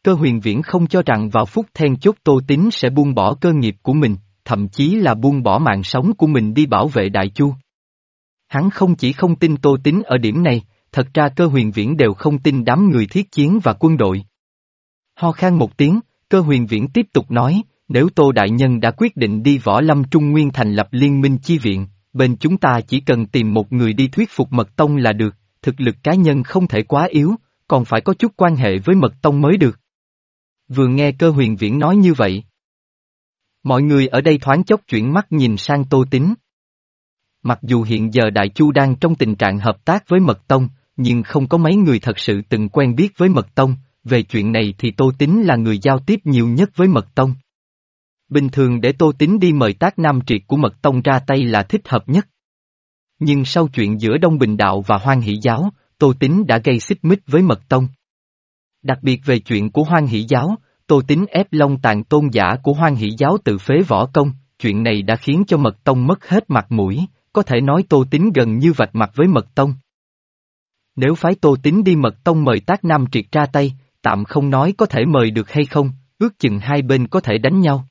Cơ Huyền Viễn không cho rằng vào phút then chốt Tô Tín sẽ buông bỏ cơ nghiệp của mình, thậm chí là buông bỏ mạng sống của mình đi bảo vệ Đại Chu. Hắn không chỉ không tin Tô Tín ở điểm này, thật ra Cơ Huyền Viễn đều không tin đám người thiết chiến và quân đội. Ho khan một tiếng, Cơ Huyền Viễn tiếp tục nói, nếu Tô Đại Nhân đã quyết định đi Võ Lâm Trung Nguyên thành lập liên minh chi viện, bên chúng ta chỉ cần tìm một người đi thuyết phục Mật Tông là được, thực lực cá nhân không thể quá yếu, còn phải có chút quan hệ với Mật Tông mới được. Vừa nghe Cơ Huyền Viễn nói như vậy, mọi người ở đây thoáng chốc chuyển mắt nhìn sang Tô Tín. Mặc dù hiện giờ Đại Chu đang trong tình trạng hợp tác với Mật Tông, nhưng không có mấy người thật sự từng quen biết với Mật Tông, về chuyện này thì Tô Tín là người giao tiếp nhiều nhất với Mật Tông. Bình thường để Tô Tín đi mời Tác Nam Triệt của Mật Tông ra tay là thích hợp nhất. Nhưng sau chuyện giữa Đông Bình Đạo và Hoan Hỷ Giáo, Tô Tín đã gây xích mích với Mật Tông. Đặc biệt về chuyện của Hoan Hỷ Giáo, Tô Tín ép Long Tàn tôn giả của Hoan Hỷ Giáo tự phế võ công, chuyện này đã khiến cho Mật Tông mất hết mặt mũi, có thể nói Tô Tín gần như vạch mặt với Mật Tông. Nếu phái Tô Tín đi Mật Tông mời Tác Nam Triệt ra tay, tạm không nói có thể mời được hay không, ước chừng hai bên có thể đánh nhau.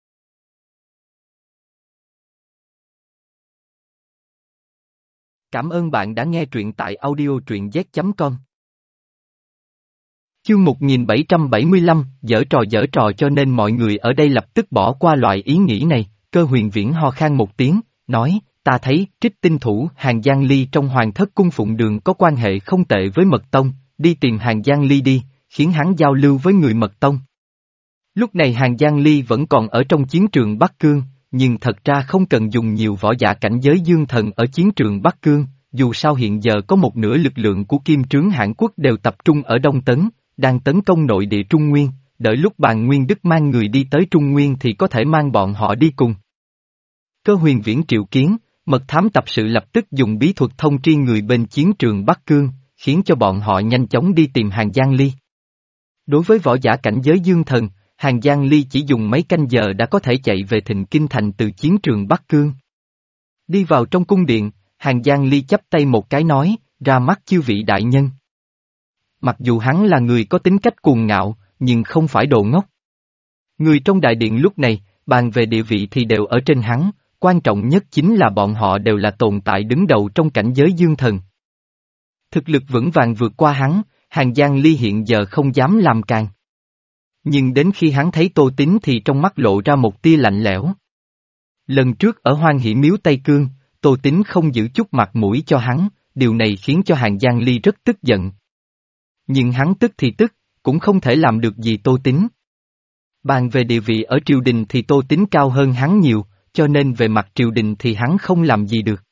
Cảm ơn bạn đã nghe truyện tại audio truyện z chấm com. Chương một nghìn bảy trăm bảy mươi lăm, giở trò giở trò cho nên mọi người ở đây lập tức bỏ qua loại ý nghĩ này. Cơ Huyền Viễn ho khan một tiếng, nói, ta thấy trích tinh thủ Hàng Giang Ly trong Hoàng Thất Cung Phụng Đường có quan hệ không tệ với Mật Tông, đi tìm Hàng Giang Ly đi, khiến hắn giao lưu với người Mật Tông. Lúc này Hàng Giang Ly vẫn còn ở trong chiến trường Bắc Cương, nhưng thật ra không cần dùng nhiều võ giả cảnh giới dương thần ở chiến trường Bắc Cương, dù sao hiện giờ có một nửa lực lượng của Kim Trướng Hãn Quốc đều tập trung ở Đông Tấn, đang tấn công nội địa Trung Nguyên, đợi lúc Bàn Nguyên Đức mang người đi tới Trung Nguyên thì có thể mang bọn họ đi cùng. Cơ Huyền Viễn triệu kiến, mật thám tập sự lập tức dùng bí thuật thông tri người bên chiến trường Bắc Cương, khiến cho bọn họ nhanh chóng đi tìm Hàng Giang Ly. Đối với võ giả cảnh giới dương thần, Hàng Giang Ly chỉ dùng mấy canh giờ đã có thể chạy về Thịnh Kinh Thành từ chiến trường Bắc Cương. Đi vào trong cung điện, Hàng Giang Ly chắp tay một cái nói, ra mắt chư vị đại nhân. Mặc dù hắn là người có tính cách cuồng ngạo, nhưng không phải đồ ngốc. Người trong đại điện lúc này, bàn về địa vị thì đều ở trên hắn, quan trọng nhất chính là bọn họ đều là tồn tại đứng đầu trong cảnh giới dương thần. Thực lực vững vàng vượt qua hắn, Hàng Giang Ly hiện giờ không dám làm càng. Nhưng đến khi hắn thấy Tô Tín thì trong mắt lộ ra một tia lạnh lẽo. Lần trước ở Hoan Hỷ Miếu Tây Cương, Tô Tín không giữ chút mặt mũi cho hắn, điều này khiến cho Hàng Giang Ly rất tức giận. Nhưng hắn tức thì tức, cũng không thể làm được gì Tô Tín. Bàn về địa vị ở triều đình thì Tô Tín cao hơn hắn nhiều, cho nên về mặt triều đình thì hắn không làm gì được.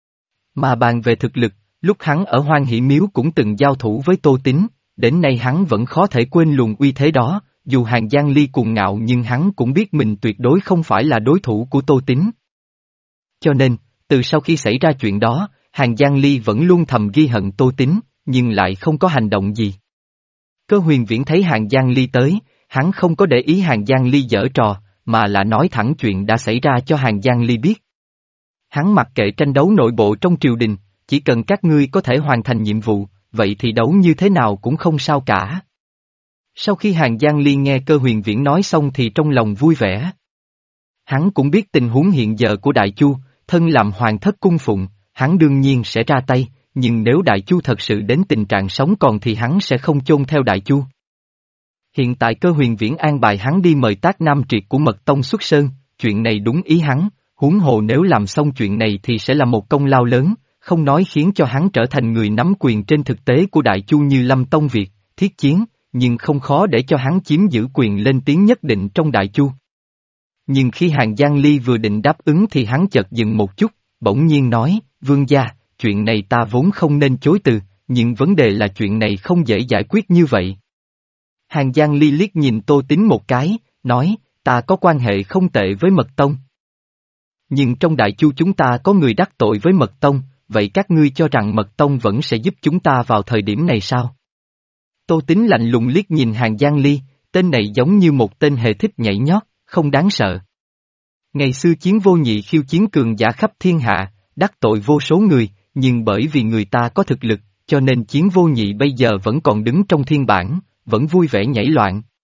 Mà bàn về thực lực, lúc hắn ở Hoan Hỷ Miếu cũng từng giao thủ với Tô Tín, đến nay hắn vẫn khó thể quên luồng uy thế đó, dù Hàng Giang Ly cuồng ngạo nhưng hắn cũng biết mình tuyệt đối không phải là đối thủ của Tô Tín. Cho nên, từ sau khi xảy ra chuyện đó, Hàng Giang Ly vẫn luôn thầm ghi hận Tô Tín, nhưng lại không có hành động gì. Cơ Huyền Viễn thấy Hàng Giang Ly tới, hắn không có để ý Hàng Giang Ly giở trò, mà là nói thẳng chuyện đã xảy ra cho Hàng Giang Ly biết. Hắn mặc kệ tranh đấu nội bộ trong triều đình, chỉ cần các ngươi có thể hoàn thành nhiệm vụ, vậy thì đấu như thế nào cũng không sao cả. Sau khi Hàng Giang Ly nghe Cơ Huyền Viễn nói xong thì trong lòng vui vẻ. Hắn cũng biết tình huống hiện giờ của Đại Chu, thân làm Hoàng Thất Cung Phụng, hắn đương nhiên sẽ ra tay, nhưng nếu Đại Chu thật sự đến tình trạng sống còn thì hắn sẽ không chôn theo Đại Chu. Hiện tại Cơ Huyền Viễn an bài hắn đi mời Tác Nam Triệt của Mật Tông xuất sơn, chuyện này đúng ý hắn, huống hồ nếu làm xong chuyện này thì sẽ là một công lao lớn, không nói khiến cho hắn trở thành người nắm quyền trên thực tế của Đại Chu như Lâm Tông Việt, Thiết Chiến, nhưng không khó để cho hắn chiếm giữ quyền lên tiếng nhất định trong Đại Chu. Nhưng khi Hàng Giang Ly vừa định đáp ứng thì hắn chợt dừng một chút, bỗng nhiên nói, vương gia, chuyện này ta vốn không nên chối từ, nhưng vấn đề là chuyện này không dễ giải quyết như vậy. Hàng Giang Ly liếc nhìn Tô Tín một cái, nói, ta có quan hệ không tệ với Mật Tông. Nhưng trong Đại Chu chúng ta có người đắc tội với Mật Tông, vậy các ngươi cho rằng Mật Tông vẫn sẽ giúp chúng ta vào thời điểm này sao? Tô Tín lạnh lùng liếc nhìn Hàng Giang Ly, tên này giống như một tên hề thích nhảy nhót, không đáng sợ. Ngày xưa Chiến Vô Nhị khiêu chiến cường giả khắp thiên hạ, đắc tội vô số người, nhưng bởi vì người ta có thực lực, cho nên Chiến Vô Nhị bây giờ vẫn còn đứng trong thiên bảng, vẫn vui vẻ nhảy loạn,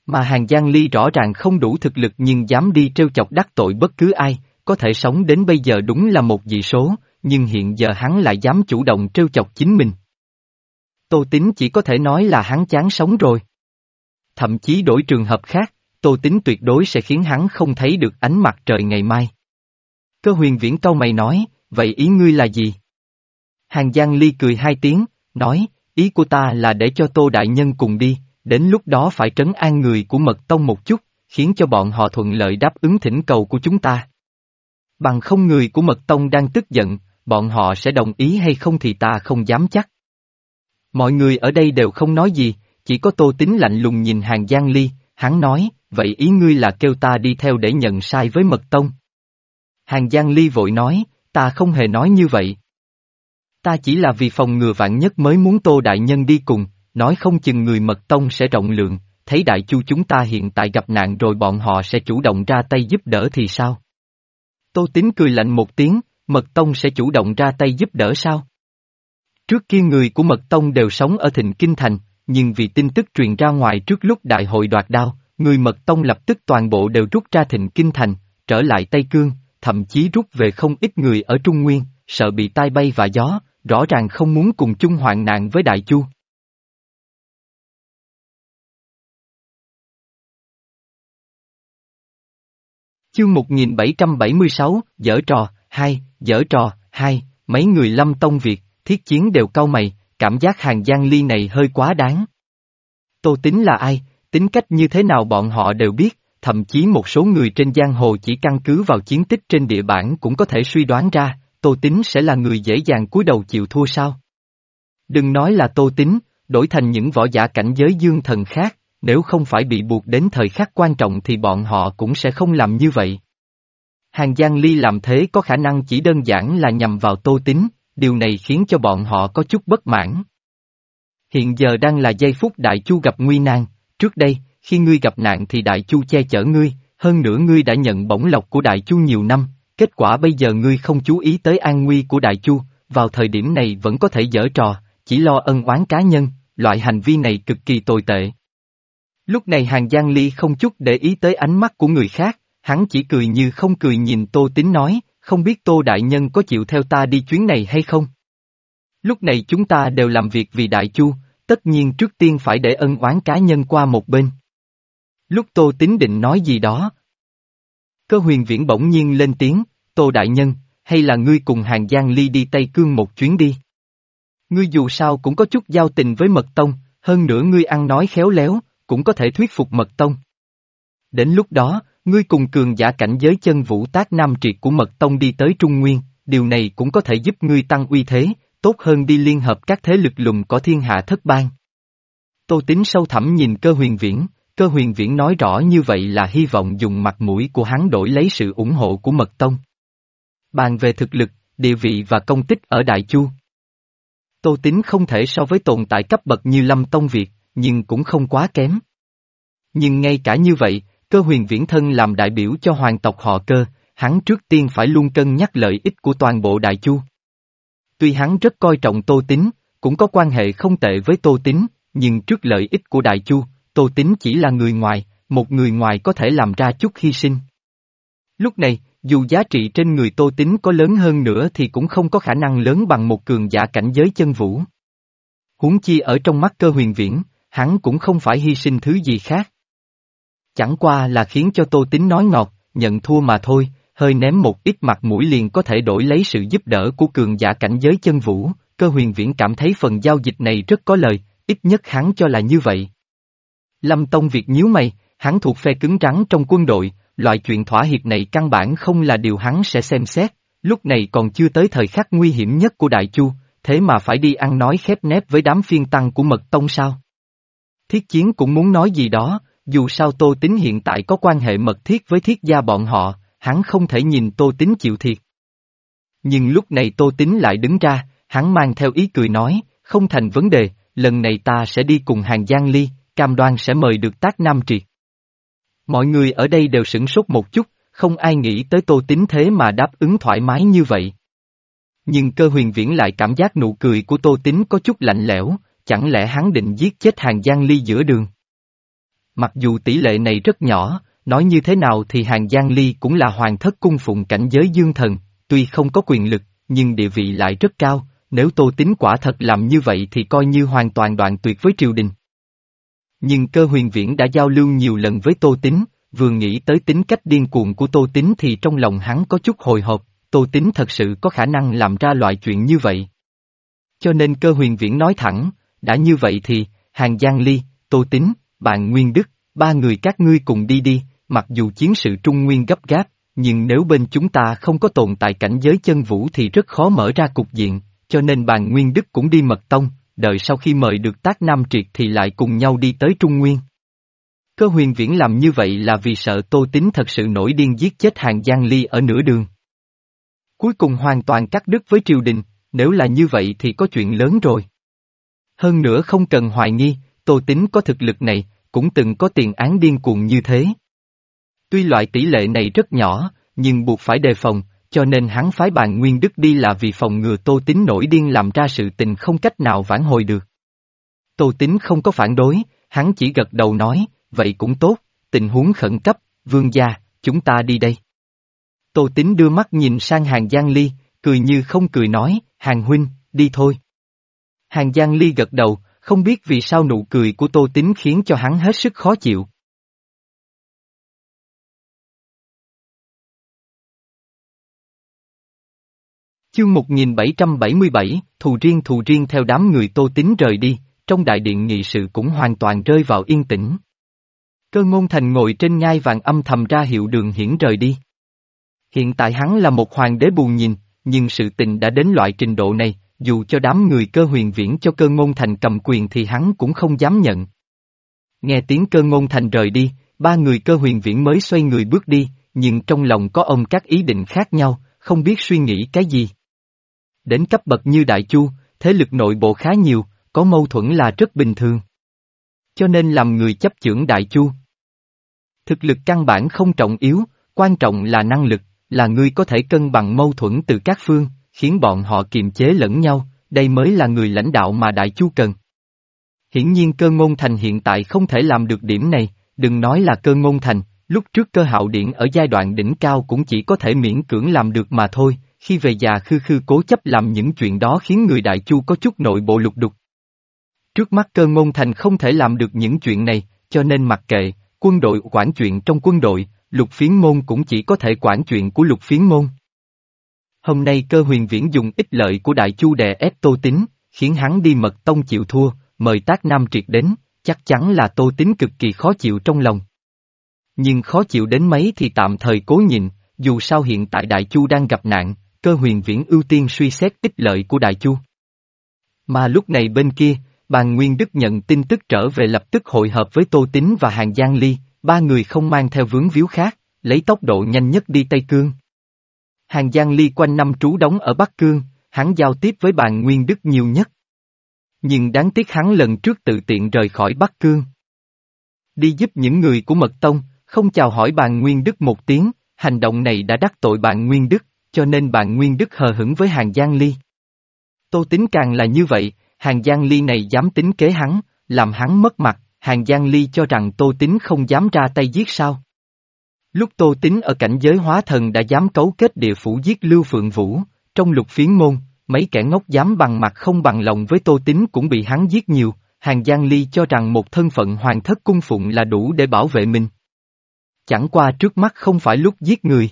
Mà Hàng Giang Ly rõ ràng không đủ thực lực nhưng dám đi trêu chọc đắc tội bất cứ ai, có thể sống đến bây giờ đúng là một dị số, nhưng hiện giờ hắn lại dám chủ động trêu chọc chính mình. Tô Tín chỉ có thể nói là hắn chán sống rồi. Thậm chí đổi trường hợp khác, Tô Tín tuyệt đối sẽ khiến hắn không thấy được ánh mặt trời ngày mai. Cơ Huyền Viễn cau mày nói, vậy ý ngươi là gì? Hàng Giang Ly cười hai tiếng, nói, ý của ta là để cho Tô Đại Nhân cùng đi, đến lúc đó phải trấn an người của Mật Tông một chút, khiến cho bọn họ thuận lợi đáp ứng thỉnh cầu của chúng ta. Bằng không người của Mật Tông đang tức giận, bọn họ sẽ đồng ý hay không thì ta không dám chắc. Mọi người ở đây đều không nói gì, chỉ có Tô Tín lạnh lùng nhìn Hàng Giang Ly, hắn nói, vậy ý ngươi là kêu ta đi theo để nhận sai với Mật Tông. Hàng Giang Ly vội nói, ta không hề nói như vậy. Ta chỉ là vì phòng ngừa vạn nhất mới muốn Tô Đại Nhân đi cùng, nói không chừng người Mật Tông sẽ rộng lượng, thấy Đại Chu chúng ta hiện tại gặp nạn rồi bọn họ sẽ chủ động ra tay giúp đỡ thì sao? Tô Tín cười lạnh một tiếng, Mật Tông sẽ chủ động ra tay giúp đỡ sao? Trước kia người của Mật Tông đều sống ở Thịnh Kinh Thành, nhưng vì tin tức truyền ra ngoài trước lúc đại hội đoạt đao, người Mật Tông lập tức toàn bộ đều rút ra Thịnh Kinh Thành, trở lại Tây Cương, thậm chí rút về không ít người ở Trung Nguyên, sợ bị tai bay và gió, rõ ràng không muốn cùng chung hoạn nạn với Đại Chu. Chương một nghìn bảy trăm bảy mươi sáu, giở trò, hai, giở trò, hai, mấy người Lâm Tông Việt, Thiết Chiến đều cau mày, cảm giác Hàng Giang Ly này hơi quá đáng. Tô Tín là ai, tính cách như thế nào bọn họ đều biết, thậm chí một số người trên giang hồ chỉ căn cứ vào chiến tích trên địa bản cũng có thể suy đoán ra, Tô Tín sẽ là người dễ dàng cúi đầu chịu thua sao. Đừng nói là Tô Tín, đổi thành những võ giả cảnh giới dương thần khác, nếu không phải bị buộc đến thời khắc quan trọng thì bọn họ cũng sẽ không làm như vậy. Hàng Giang Ly làm thế có khả năng chỉ đơn giản là nhằm vào Tô Tín, điều này khiến cho bọn họ có chút bất mãn. Hiện giờ đang là giây phút Đại Chu gặp nguy nan, trước đây, khi ngươi gặp nạn thì Đại Chu che chở ngươi, hơn nữa ngươi đã nhận bổng lộc của Đại Chu nhiều năm, kết quả bây giờ ngươi không chú ý tới an nguy của Đại Chu, vào thời điểm này vẫn có thể giở trò, chỉ lo ân oán cá nhân, loại hành vi này cực kỳ tồi tệ. Lúc này Hàng Giang Ly không chút để ý tới ánh mắt của người khác, hắn chỉ cười như không cười nhìn Tô Tín nói, không biết Tô Đại Nhân có chịu theo ta đi chuyến này hay không? Lúc này chúng ta đều làm việc vì Đại Chu, tất nhiên trước tiên phải để ân oán cá nhân qua một bên. Lúc Tô Tín định nói gì đó, Cơ Huyền Viễn bỗng nhiên lên tiếng, Tô Đại Nhân, hay là ngươi cùng Hàng Giang Ly đi Tây Cương một chuyến đi. Ngươi dù sao cũng có chút giao tình với Mật Tông, hơn nữa ngươi ăn nói khéo léo, cũng có thể thuyết phục Mật Tông. Đến lúc đó, ngươi cùng cường giả cảnh giới chân vũ tác Nam Triệt của Mật Tông đi tới Trung Nguyên, điều này cũng có thể giúp ngươi tăng uy thế, tốt hơn đi liên hợp các thế lực lùng cỏ thiên hạ thất bang. Tô Tín sâu thẳm nhìn Cơ Huyền Viễn, Cơ Huyền Viễn nói rõ như vậy là hy vọng dùng mặt mũi của hắn đổi lấy sự ủng hộ của Mật Tông. Bàn về thực lực, địa vị và công tích ở Đại Chu, Tô Tín không thể so với tồn tại cấp bậc như Lâm Tông Việt, nhưng cũng không quá kém. Nhưng ngay cả như vậy, Cơ Huyền Viễn thân làm đại biểu cho hoàng tộc họ Cơ, hắn trước tiên phải luôn cân nhắc lợi ích của toàn bộ Đại Chu. Tuy hắn rất coi trọng Tô Tín, cũng có quan hệ không tệ với Tô Tín, nhưng trước lợi ích của Đại Chu, Tô Tín chỉ là người ngoài, một người ngoài có thể làm ra chút hy sinh. Lúc này, dù giá trị trên người Tô Tín có lớn hơn nữa thì cũng không có khả năng lớn bằng một cường giả cảnh giới chân vũ. Huống chi ở trong mắt Cơ Huyền Viễn, hắn cũng không phải hy sinh thứ gì khác. Chẳng qua là khiến cho Tô Tín nói ngọt, nhận thua mà thôi, hơi ném một ít mặt mũi liền có thể đổi lấy sự giúp đỡ của cường giả cảnh giới chân vũ, Cơ Huyền Viễn cảm thấy phần giao dịch này rất có lời, ít nhất hắn cho là như vậy. Lâm Tông Việt nhíu mày, hắn thuộc phe cứng rắn trong quân đội, loại chuyện thỏa hiệp này căn bản không là điều hắn sẽ xem xét, lúc này còn chưa tới thời khắc nguy hiểm nhất của Đại Chu, thế mà phải đi ăn nói khép nép với đám phiên tăng của Mật Tông sao? Thiết Chiến cũng muốn nói gì đó, dù sao Tô Tín hiện tại có quan hệ mật thiết với thiết gia bọn họ, hắn không thể nhìn Tô Tín chịu thiệt. Nhưng lúc này Tô Tín lại đứng ra, hắn mang theo ý cười nói, không thành vấn đề, lần này ta sẽ đi cùng Hàng Giang Ly, cam đoan sẽ mời được Tác Nam Triệt. Mọi người ở đây đều sửng sốt một chút, không ai nghĩ tới Tô Tín thế mà đáp ứng thoải mái như vậy. Nhưng Cơ Huyền Viễn lại cảm giác nụ cười của Tô Tín có chút lạnh lẽo, chẳng lẽ hắn định giết chết Hàng Giang Ly giữa đường? Mặc dù tỷ lệ này rất nhỏ, nói như thế nào thì Hàng Giang Ly cũng là hoàng thất cung phụng cảnh giới dương thần, tuy không có quyền lực, nhưng địa vị lại rất cao, nếu Tô Tín quả thật làm như vậy thì coi như hoàn toàn đoạn tuyệt với triều đình. Nhưng Cơ Huyền Viễn đã giao lưu nhiều lần với Tô Tín, vừa nghĩ tới tính cách điên cuồng của Tô Tín thì trong lòng hắn có chút hồi hộp, Tô Tín thật sự có khả năng làm ra loại chuyện như vậy. Cho nên Cơ Huyền Viễn nói thẳng, đã như vậy thì, Hàng Giang Ly, Tô Tín, bạn Nguyên Đức, ba người các ngươi cùng đi đi, mặc dù chiến sự Trung Nguyên gấp gáp, nhưng nếu bên chúng ta không có tồn tại cảnh giới chân vũ thì rất khó mở ra cục diện, cho nên bạn Nguyên Đức cũng đi mật tông, đợi sau khi mời được Tác Nam Triệt thì lại cùng nhau đi tới Trung Nguyên. Cơ Huyền Viễn làm như vậy là vì sợ Tô Tín thật sự nổi điên giết chết Hàng Giang Ly ở nửa đường. Cuối cùng hoàn toàn cắt đứt với triều đình, nếu là như vậy thì có chuyện lớn rồi. Hơn nữa không cần hoài nghi, Tô Tín có thực lực này, cũng từng có tiền án điên cuồng như thế. Tuy loại tỷ lệ này rất nhỏ, nhưng buộc phải đề phòng, cho nên hắn phái bạn Nguyên Đức đi là vì phòng ngừa Tô Tín nổi điên làm ra sự tình không cách nào vãn hồi được. Tô Tín không có phản đối, hắn chỉ gật đầu nói, vậy cũng tốt, tình huống khẩn cấp, vương gia, chúng ta đi đây. Tô Tín đưa mắt nhìn sang Hàng Giang Ly, cười như không cười nói, Hàng huynh, đi thôi. Hàng Giang Ly gật đầu, không biết vì sao nụ cười của Tô Tín khiến cho hắn hết sức khó chịu. Chương một nghìn bảy trăm bảy mươi bảy, thù riêng thù riêng theo đám người Tô Tín rời đi, trong đại điện nghị sự cũng hoàn toàn rơi vào yên tĩnh. Cơ Ngôn Thành ngồi trên ngai vàng âm thầm ra hiệu Đường Hiển rời đi. Hiện tại hắn là một hoàng đế bù nhìn, nhưng sự tình đã đến loại trình độ này, dù cho đám người Cơ Huyền Viễn cho Cơ Ngôn Thành cầm quyền thì hắn cũng không dám nhận. Nghe tiếng Cơ Ngôn Thành rời đi, ba người Cơ Huyền Viễn mới xoay người bước đi, nhưng trong lòng có ông các ý định khác nhau, không biết suy nghĩ cái gì. Đến cấp bậc như Đại Chu, thế lực nội bộ khá nhiều, có mâu thuẫn là rất bình thường. Cho nên làm người chấp chưởng Đại Chu. Thực lực căn bản không trọng yếu, quan trọng là năng lực, là ngươi có thể cân bằng mâu thuẫn từ các phương, khiến bọn họ kiềm chế lẫn nhau, đây mới là người lãnh đạo mà Đại Chu cần. Hiển nhiên Cơ Ngôn Thành hiện tại không thể làm được điểm này, đừng nói là Cơ Ngôn Thành, lúc trước Cơ Hạo Điển ở giai đoạn đỉnh cao cũng chỉ có thể miễn cưỡng làm được mà thôi, khi về già khư khư cố chấp làm những chuyện đó khiến người Đại Chu có chút nội bộ lục đục. Trước mắt Cơ Ngôn Thành không thể làm được những chuyện này, cho nên mặc kệ, quân đội quản chuyện trong quân đội, Lục Phiến Môn cũng chỉ có thể quản chuyện của Lục Phiến Môn. Hôm nay Cơ Huyền Viễn dùng ích lợi của Đại Chu đè ép Tô Tín, khiến hắn đi mật tông chịu thua, mời Tác Nam Triệt đến, chắc chắn là Tô Tín cực kỳ khó chịu trong lòng. Nhưng khó chịu đến mấy thì tạm thời cố nhịn, dù sao hiện tại Đại Chu đang gặp nạn, Cơ Huyền Viễn ưu tiên suy xét ích lợi của Đại Chu. Mà lúc này bên kia, Bàn Nguyên Đức nhận tin tức trở về lập tức hội hợp với Tô Tín và Hàng Giang Ly, ba người không mang theo vướng víu khác, lấy tốc độ nhanh nhất đi Tây Cương. Hàng Giang Ly quanh năm trú đóng ở Bắc Cương, hắn giao tiếp với Bàn Nguyên Đức nhiều nhất. Nhưng đáng tiếc hắn lần trước tự tiện rời khỏi Bắc Cương. Đi giúp những người của Mật Tông, không chào hỏi Bàn Nguyên Đức một tiếng, hành động này đã đắc tội Bàn Nguyên Đức, cho nên Bàn Nguyên Đức hờ hững với Hàng Giang Ly. Tô Tín càng là như vậy, Hàng Giang Ly này dám tính kế hắn, làm hắn mất mặt, Hàng Giang Ly cho rằng Tô Tín không dám ra tay giết sao. Lúc Tô Tín ở cảnh giới hóa thần đã dám cấu kết địa phủ giết Lưu Phượng Vũ, trong Lục Phiến Môn, mấy kẻ ngốc dám bằng mặt không bằng lòng với Tô Tín cũng bị hắn giết nhiều, Hàng Giang Ly cho rằng một thân phận hoàng thất cung phụng là đủ để bảo vệ mình. Chẳng qua trước mắt không phải lúc giết người.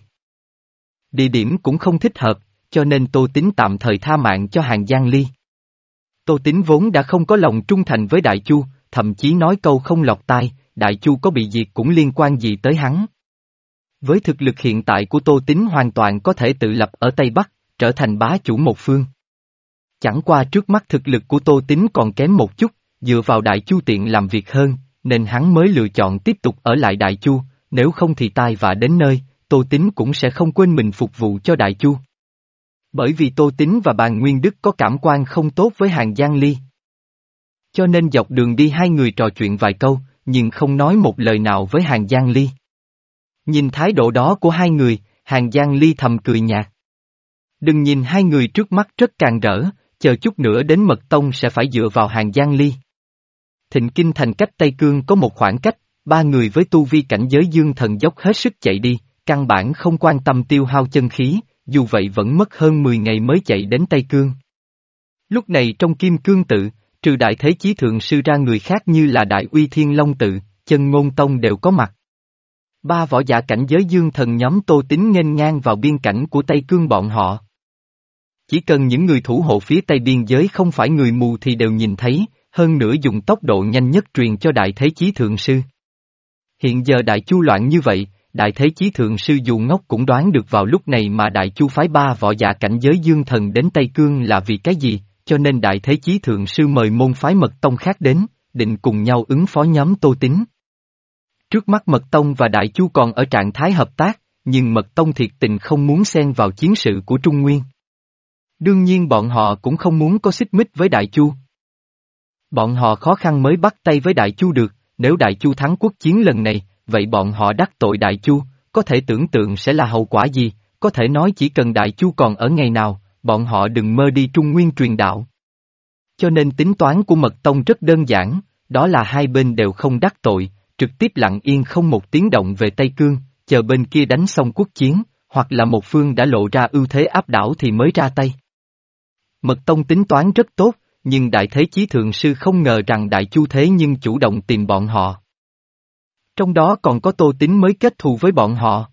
Địa điểm cũng không thích hợp, cho nên Tô Tín tạm thời tha mạng cho Hàng Giang Ly. Tô Tín vốn đã không có lòng trung thành với Đại Chu, thậm chí nói câu không lọt tai, Đại Chu có bị diệt cũng liên quan gì tới hắn. Với thực lực hiện tại của Tô Tín hoàn toàn có thể tự lập ở Tây Bắc, trở thành bá chủ một phương. Chẳng qua trước mắt thực lực của Tô Tín còn kém một chút, dựa vào Đại Chu tiện làm việc hơn, nên hắn mới lựa chọn tiếp tục ở lại Đại Chu, nếu không thì tai vạ đến nơi, Tô Tín cũng sẽ không quên mình phục vụ cho Đại Chu. Bởi vì Tô Tín và Bàn Nguyên Đức có cảm quan không tốt với Hàng Giang Ly. Cho nên dọc đường đi hai người trò chuyện vài câu, nhưng không nói một lời nào với Hàng Giang Ly. Nhìn thái độ đó của hai người, Hàng Giang Ly thầm cười nhạt. Đừng nhìn hai người trước mắt rất càng rỡ, chờ chút nữa đến Mật Tông sẽ phải dựa vào Hàng Giang Ly. Thịnh Kinh thành cách Tây Cương có một khoảng cách, ba người với tu vi cảnh giới dương thần dốc hết sức chạy đi, căn bản không quan tâm tiêu hao chân khí, dù vậy vẫn mất hơn mười ngày mới chạy đến Tây Cương. Lúc này trong Kim Cương tự, trừ Đại Thế Chí Thượng Sư ra người khác như là Đại Uy Thiên Long tự, Chân Ngôn Tông đều có mặt. Ba võ giả cảnh giới dương thần nhóm Tô Tín nghênh ngang vào biên cảnh của Tây Cương bọn họ. Chỉ cần những người thủ hộ phía Tây biên giới không phải người mù thì đều nhìn thấy, hơn nữa dùng tốc độ nhanh nhất truyền cho Đại Thế Chí Thượng Sư. Hiện giờ Đại Chu loạn như vậy, Đại Thế Chí Thượng Sư dù ngốc cũng đoán được vào lúc này mà Đại Chu phái ba võ giả cảnh giới dương thần đến Tây Cương là vì cái gì, cho nên Đại Thế Chí Thượng Sư mời môn phái Mật Tông khác đến, định cùng nhau ứng phó nhóm Tô Tín. Trước mắt Mật Tông và Đại Chu còn ở trạng thái hợp tác, nhưng Mật Tông thiệt tình không muốn xen vào chiến sự của Trung Nguyên. Đương nhiên bọn họ cũng không muốn có xích mích với Đại Chu. Bọn họ khó khăn mới bắt tay với Đại Chu được, nếu Đại Chu thắng quốc chiến lần này, vậy bọn họ đắc tội Đại Chu, có thể tưởng tượng sẽ là hậu quả gì, có thể nói chỉ cần Đại Chu còn ở ngày nào, bọn họ đừng mơ đi Trung Nguyên truyền đạo. Cho nên tính toán của Mật Tông rất đơn giản, đó là hai bên đều không đắc tội, trực tiếp lặng yên không một tiếng động về Tây Cương, chờ bên kia đánh xong quốc chiến, hoặc là một phương đã lộ ra ưu thế áp đảo thì mới ra tay. Mật Tông tính toán rất tốt, nhưng Đại Thế Chí Thượng Sư không ngờ rằng Đại Chu thế nhưng chủ động tìm bọn họ. Trong đó còn có Tô Tín mới kết thù với bọn họ.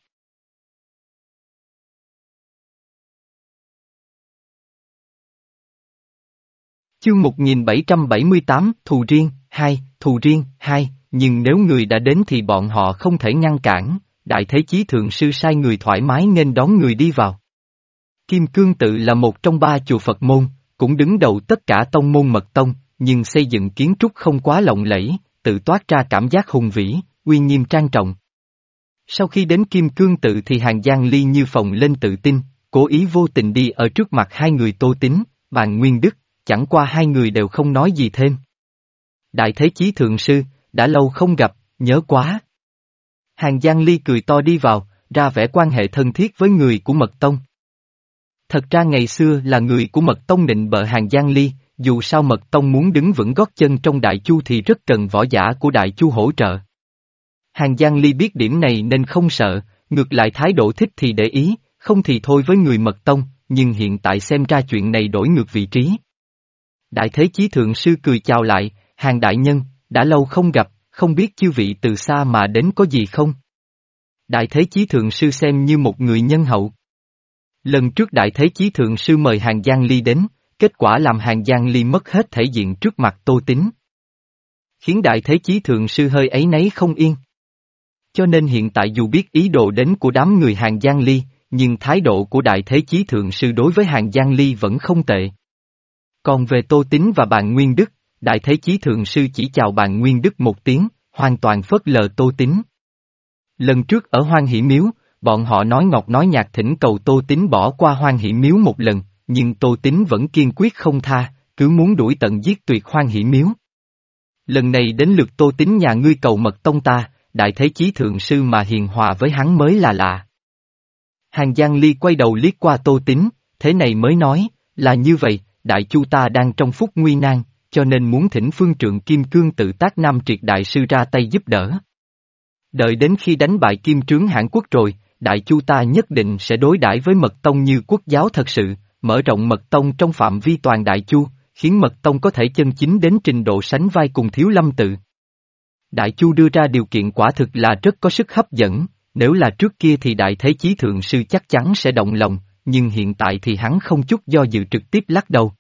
Chương một nghìn bảy trăm bảy mươi tám, thù riêng, hai, thù riêng, hai, nhưng nếu người đã đến thì bọn họ không thể ngăn cản, Đại Thế Chí Thượng Sư sai người thoải mái nên đón người đi vào. Kim Cương tự là một trong ba chùa Phật môn, cũng đứng đầu tất cả tông môn Mật Tông, nhưng xây dựng kiến trúc không quá lộng lẫy, tự toát ra cảm giác hùng vĩ, uy nghiêm trang trọng. Sau khi đến Kim Cương tự thì Hàn Giang Ly như phồng lên tự tin, cố ý vô tình đi ở trước mặt hai người Tô Tín, Bàn Nguyên Đức, chẳng qua hai người đều không nói gì thêm. Đại Thế Chí Thượng Sư, đã lâu không gặp, nhớ quá. Hàn Giang Ly cười to đi vào, ra vẻ quan hệ thân thiết với người của Mật Tông. Thật ra ngày xưa là người của Mật Tông nịnh bợ Hàn Giang Ly, dù sao Mật Tông muốn đứng vững gót chân trong Đại Chu thì rất cần võ giả của Đại Chu hỗ trợ. Hàn Giang Ly biết điểm này nên không sợ, ngược lại thái độ thích thì để ý, không thì thôi với người Mật Tông, nhưng hiện tại xem ra chuyện này đổi ngược vị trí. Đại Thế Chí Thượng Sư cười chào lại, Hàn Đại Nhân, đã lâu không gặp, không biết chư vị từ xa mà đến có gì không? Đại Thế Chí Thượng Sư xem như một người nhân hậu. Lần trước Đại Thế Chí Thượng Sư mời Hàn Giang Ly đến, kết quả làm Hàn Giang Ly mất hết thể diện trước mặt Tô Tín. Khiến Đại Thế Chí Thượng Sư hơi áy náy không yên. Cho nên hiện tại dù biết ý đồ đến của đám người Hàn Giang Ly, nhưng thái độ của Đại Thế Chí Thượng Sư đối với Hàn Giang Ly vẫn không tệ. Còn về Tô Tín và Bàn Nguyên Đức, Đại Thế Chí Thượng Sư chỉ chào Bàn Nguyên Đức một tiếng, hoàn toàn phớt lờ Tô Tín. Lần trước ở Hoan Hỷ Miếu, bọn họ nói ngọc nói nhạc thỉnh cầu Tô Tín bỏ qua Hoan Hỷ Miếu một lần, nhưng Tô Tín vẫn kiên quyết không tha, cứ muốn đuổi tận giết tuyệt Hoan Hỷ Miếu. Lần này đến lượt Tô Tín nhà ngươi cầu Mật Tông ta, Đại Thế Chí Thượng Sư mà hiền hòa với hắn mới là lạ. Hàn Giang Ly quay đầu liếc qua Tô Tín, thế này mới nói, là như vậy, Đại Chu ta đang trong phút nguy nan, cho nên muốn thỉnh phương trượng Kim Cương tự tác Nam Triệt Đại Sư ra tay giúp đỡ. Đợi đến khi đánh bại Kim Trướng Hãn Quốc rồi, Đại Chu ta nhất định sẽ đối đãi với Mật Tông như quốc giáo thật sự, mở rộng Mật Tông trong phạm vi toàn Đại Chu, khiến Mật Tông có thể chân chính đến trình độ sánh vai cùng Thiếu Lâm tự. Đại Chu đưa ra điều kiện quả thực là rất có sức hấp dẫn, nếu là trước kia thì Đại Thế Chí Thượng Sư chắc chắn sẽ động lòng, nhưng hiện tại thì hắn không chút do dự trực tiếp lắc đầu.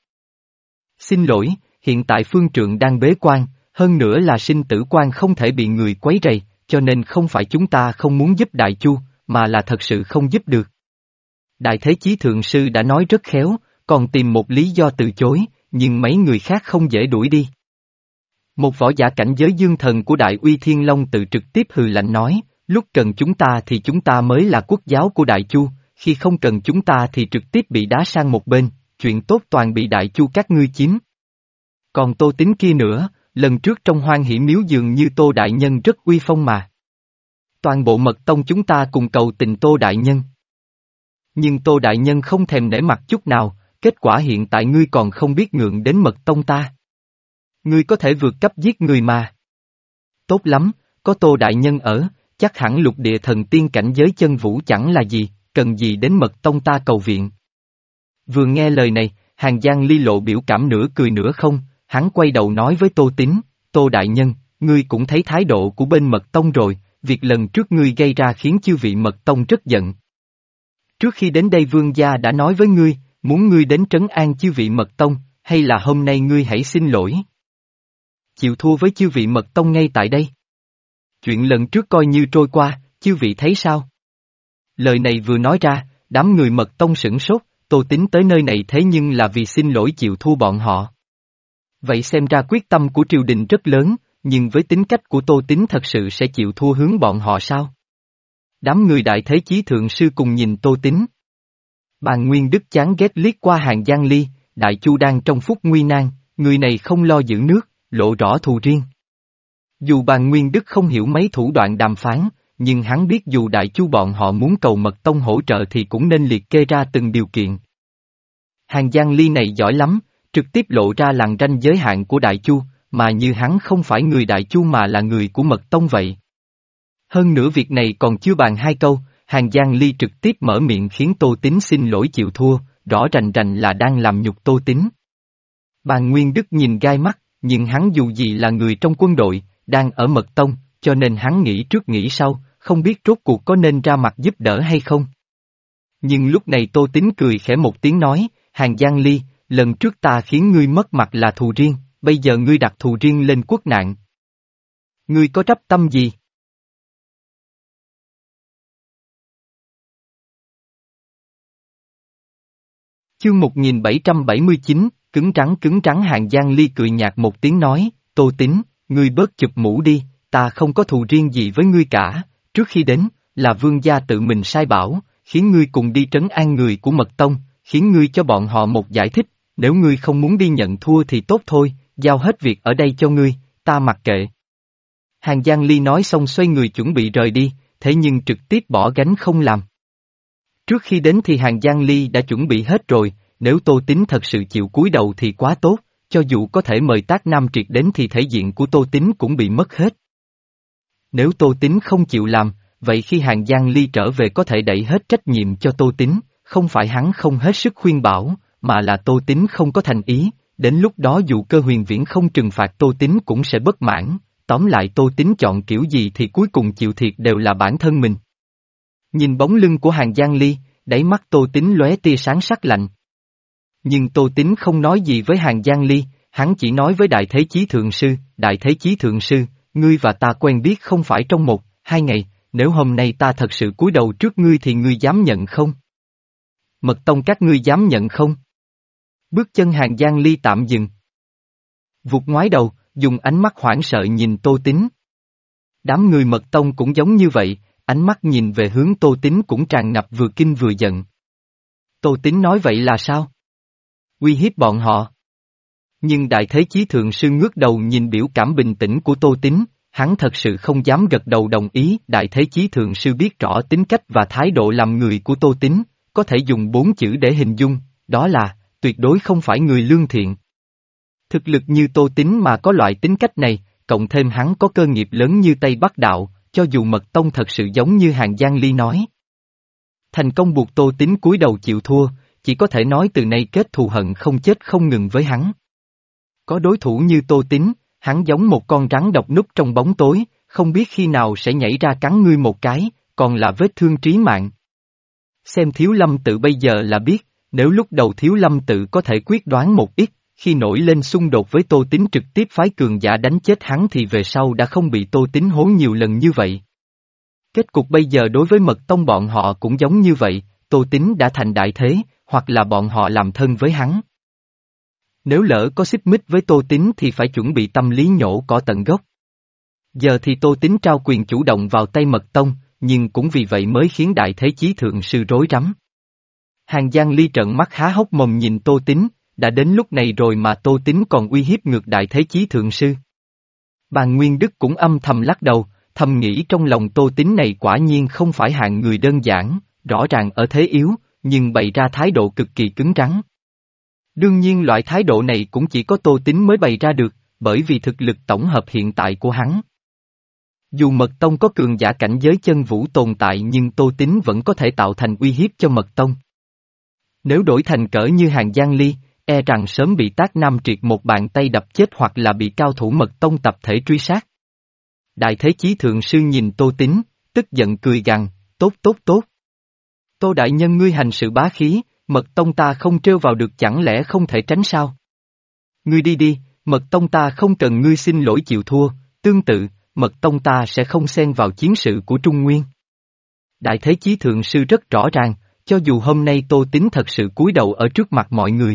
Xin lỗi, hiện tại phương trượng đang bế quan, hơn nữa là sinh tử quan không thể bị người quấy rầy, cho nên không phải chúng ta không muốn giúp Đại Chu, mà là thật sự không giúp được. Đại Thế Chí Thượng Sư đã nói rất khéo, còn tìm một lý do từ chối, nhưng mấy người khác không dễ đuổi đi. Một võ giả cảnh giới dương thần của Đại Uy Thiên Long tự trực tiếp hừ lạnh nói, lúc cần chúng ta thì chúng ta mới là quốc giáo của Đại Chu, khi không cần chúng ta thì trực tiếp bị đá sang một bên, chuyện tốt toàn bị Đại Chu các ngươi chiếm. Còn Tô Tín kia nữa, lần trước trong Hoan Hỷ Miếu dường như Tô Đại Nhân rất uy phong mà. Toàn bộ Mật Tông chúng ta cùng cầu tình Tô Đại Nhân. Nhưng Tô Đại Nhân không thèm nể mặt chút nào, kết quả hiện tại ngươi còn không biết ngượng đến Mật Tông ta. Ngươi có thể vượt cấp giết người mà. Tốt lắm, có Tô Đại Nhân ở, chắc hẳn lục địa thần tiên cảnh giới chân vũ chẳng là gì, cần gì đến mật tông ta cầu viện. Vừa nghe lời này, Hàng Giang Ly lộ biểu cảm nửa cười nửa không, hắn quay đầu nói với Tô Tín, Tô Đại Nhân, ngươi cũng thấy thái độ của bên mật tông rồi, việc lần trước ngươi gây ra khiến chư vị mật tông rất giận. Trước khi đến đây vương gia đã nói với ngươi, muốn ngươi đến trấn an chư vị mật tông, hay là hôm nay ngươi hãy xin lỗi. Chịu thua với chư vị mật tông ngay tại đây. Chuyện lần trước coi như trôi qua, chư vị thấy sao? Lời này vừa nói ra, đám người mật tông sửng sốt, Tô Tín tới nơi này thế nhưng là vì xin lỗi chịu thua bọn họ. Vậy xem ra quyết tâm của triều đình rất lớn, nhưng với tính cách của Tô Tín thật sự sẽ chịu thua hướng bọn họ sao? Đám người đại thế chí thượng sư cùng nhìn Tô Tín. Bàn Nguyên Đức chán ghét liếc qua Hàng Giang Ly, Đại Chu đang trong phút nguy nan, người này không lo giữ nước, lộ rõ thù riêng. Dù Bàn Nguyên Đức không hiểu mấy thủ đoạn đàm phán, nhưng hắn biết dù Đại Chu bọn họ muốn cầu mật tông hỗ trợ thì cũng nên liệt kê ra từng điều kiện. Hàng Giang Ly này giỏi lắm, trực tiếp lộ ra lằn ranh giới hạn của Đại Chu, mà như hắn không phải người Đại Chu mà là người của mật tông vậy. Hơn nữa việc này còn chưa bàn hai câu, Hàng Giang Ly trực tiếp mở miệng khiến Tô Tín xin lỗi chịu thua, rõ rành rành là đang làm nhục Tô Tín. Bàn Nguyên Đức nhìn gai mắt, nhưng hắn dù gì là người trong quân đội, đang ở mật tông, cho nên hắn nghĩ trước nghĩ sau, không biết rốt cuộc có nên ra mặt giúp đỡ hay không. Nhưng lúc này Tô Tín cười khẽ một tiếng nói, Hàng Giang Ly, lần trước ta khiến ngươi mất mặt là thù riêng, bây giờ ngươi đặt thù riêng lên quốc nạn. Ngươi có trách tâm gì? Chương một nghìn bảy trăm bảy mươi chín, cứng trắng cứng trắng Hàng Giang Ly cười nhạt một tiếng nói, Tô Tín, ngươi bớt chụp mũ đi, ta không có thù riêng gì với ngươi cả, trước khi đến, là vương gia tự mình sai bảo, khiến ngươi cùng đi trấn an người của mật tông, khiến ngươi cho bọn họ một giải thích, nếu ngươi không muốn đi nhận thua thì tốt thôi, giao hết việc ở đây cho ngươi, ta mặc kệ. Hàng Giang Ly nói xong xoay người chuẩn bị rời đi, thế nhưng trực tiếp bỏ gánh không làm. Trước khi đến thì Hàng Giang Ly đã chuẩn bị hết rồi, nếu Tô Tín thật sự chịu cúi đầu thì quá tốt, cho dù có thể mời Tác Nam Triệt đến thì thể diện của Tô Tín cũng bị mất hết. Nếu Tô Tín không chịu làm, vậy khi Hàng Giang Ly trở về có thể đẩy hết trách nhiệm cho Tô Tín, không phải hắn không hết sức khuyên bảo, mà là Tô Tín không có thành ý, đến lúc đó dù Cơ Huyền Viễn không trừng phạt Tô Tín cũng sẽ bất mãn, tóm lại Tô Tín chọn kiểu gì thì cuối cùng chịu thiệt đều là bản thân mình. Nhìn bóng lưng của Hàng Giang Ly, đáy mắt Tô Tín lóe tia sáng sắc lạnh. Nhưng Tô Tín không nói gì với Hàng Giang Ly, hắn chỉ nói với Đại Thế Chí Thượng Sư, Đại Thế Chí Thượng Sư, ngươi và ta quen biết không phải trong một, hai ngày, nếu hôm nay ta thật sự cúi đầu trước ngươi thì ngươi dám nhận không? Mật tông các ngươi dám nhận không? Bước chân Hàng Giang Ly tạm dừng. Vụt ngoái đầu, dùng ánh mắt hoảng sợ nhìn Tô Tín. Đám người mật tông cũng giống như vậy, ánh mắt nhìn về hướng Tô Tín cũng tràn ngập vừa kinh vừa giận. Tô Tín nói vậy là sao? Uy hiếp bọn họ. Nhưng Đại Thế Chí Thượng Sư ngước đầu nhìn biểu cảm bình tĩnh của Tô Tín, hắn thật sự không dám gật đầu đồng ý. Đại Thế Chí Thượng Sư biết rõ tính cách và thái độ làm người của Tô Tín, có thể dùng bốn chữ để hình dung, đó là, tuyệt đối không phải người lương thiện. Thực lực như Tô Tín mà có loại tính cách này, cộng thêm hắn có cơ nghiệp lớn như Tây Bắc Đạo, cho dù mật tông thật sự giống như Hàng Giang Ly nói. Thành công buộc Tô Tín cúi đầu chịu thua, chỉ có thể nói từ nay kết thù hận không chết không ngừng với hắn. Có đối thủ như Tô Tín, hắn giống một con rắn độc núp trong bóng tối, không biết khi nào sẽ nhảy ra cắn ngươi một cái, còn là vết thương trí mạng. Xem Thiếu Lâm Tự bây giờ là biết, nếu lúc đầu Thiếu Lâm Tự có thể quyết đoán một ít, khi nổi lên xung đột với Tô Tín trực tiếp phái cường giả đánh chết hắn thì về sau đã không bị Tô Tín hố nhiều lần như vậy. Kết cục bây giờ đối với mật tông bọn họ cũng giống như vậy, Tô Tín đã thành đại thế, hoặc là bọn họ làm thân với hắn. Nếu lỡ có xích mích với Tô Tín thì phải chuẩn bị tâm lý nhổ cỏ tận gốc. Giờ thì Tô Tín trao quyền chủ động vào tay mật tông, nhưng cũng vì vậy mới khiến Đại Thế Chí Thượng Sư rối rắm. Hàng Giang Ly trợn mắt há hốc mồm nhìn Tô Tín, đã đến lúc này rồi mà Tô Tín còn uy hiếp ngược Đại Thế Chí Thượng Sư. Bàn Nguyên Đức cũng âm thầm lắc đầu, thầm nghĩ trong lòng Tô Tín này quả nhiên không phải hạng người đơn giản, rõ ràng ở thế yếu, nhưng bày ra thái độ cực kỳ cứng rắn. Đương nhiên loại thái độ này cũng chỉ có Tô Tín mới bày ra được, bởi vì thực lực tổng hợp hiện tại của hắn. Dù Mật Tông có cường giả cảnh giới chân vũ tồn tại nhưng Tô Tín vẫn có thể tạo thành uy hiếp cho Mật Tông. Nếu đổi thành cỡ như Hàng Giang Ly, e rằng sớm bị Tác Nam Triệt một bàn tay đập chết hoặc là bị cao thủ Mật Tông tập thể truy sát. Đại Thế Chí Thượng Sư nhìn Tô Tín, tức giận cười gằn, tốt tốt tốt. Tô Đại Nhân ngươi hành sự bá khí, Mật Tông ta không trêu vào được chẳng lẽ không thể tránh sao? Ngươi đi đi, Mật Tông ta không cần ngươi xin lỗi chịu thua, tương tự, Mật Tông ta sẽ không xen vào chiến sự của Trung Nguyên. Đại Thế Chí Thượng Sư rất rõ ràng, cho dù hôm nay Tô Tín thật sự cúi đầu ở trước mặt mọi người.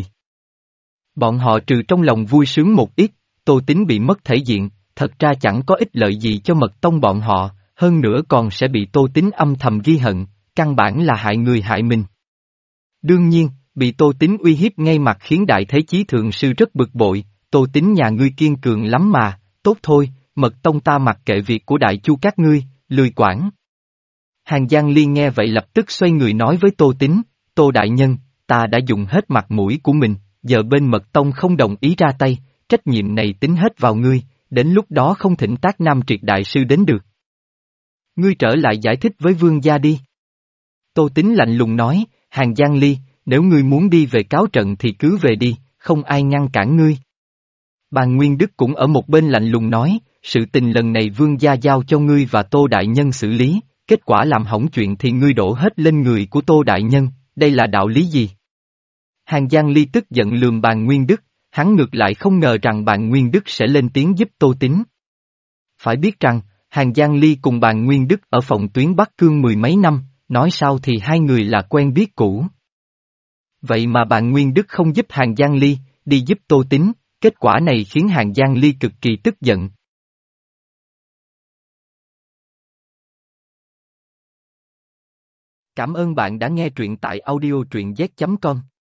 Bọn họ trừ trong lòng vui sướng một ít, Tô Tín bị mất thể diện, thật ra chẳng có ích lợi gì cho Mật Tông bọn họ, hơn nữa còn sẽ bị Tô Tín âm thầm ghi hận, căn bản là hại người hại mình. Đương nhiên, bị Tô Tín uy hiếp ngay mặt khiến Đại Thế Chí Thượng Sư rất bực bội, Tô Tín nhà ngươi kiên cường lắm mà, tốt thôi, Mật Tông ta mặc kệ việc của Đại Chu các ngươi, lười quản. Hàng Giang Ly nghe vậy lập tức xoay người nói với Tô Tín, Tô Đại Nhân, ta đã dùng hết mặt mũi của mình, giờ bên Mật Tông không đồng ý ra tay, trách nhiệm này tính hết vào ngươi, đến lúc đó không thỉnh Tác Nam Triệt Đại Sư đến được. Ngươi trở lại giải thích với vương gia đi. Tô Tín lạnh lùng nói, Hàng Giang Ly, nếu ngươi muốn đi về cáo trận thì cứ về đi, không ai ngăn cản ngươi. Bàn Nguyên Đức cũng ở một bên lạnh lùng nói, sự tình lần này vương gia giao cho ngươi và Tô Đại Nhân xử lý, kết quả làm hỏng chuyện thì ngươi đổ hết lên người của Tô Đại Nhân, đây là đạo lý gì? Hàng Giang Ly tức giận lườm Bàn Nguyên Đức, hắn ngược lại không ngờ rằng Bàn Nguyên Đức sẽ lên tiếng giúp Tô Tín. Phải biết rằng, Hàng Giang Ly cùng Bàn Nguyên Đức ở phòng tuyến Bắc Cương mười mấy năm, nói sao thì hai người là quen biết cũ. Vậy mà Bàn Nguyên Đức không giúp Hàng Giang Ly, đi giúp Tô Tín, kết quả này khiến Hàng Giang Ly cực kỳ tức giận. Cảm ơn bạn đã nghe truyện tại audio truyện z chấm com.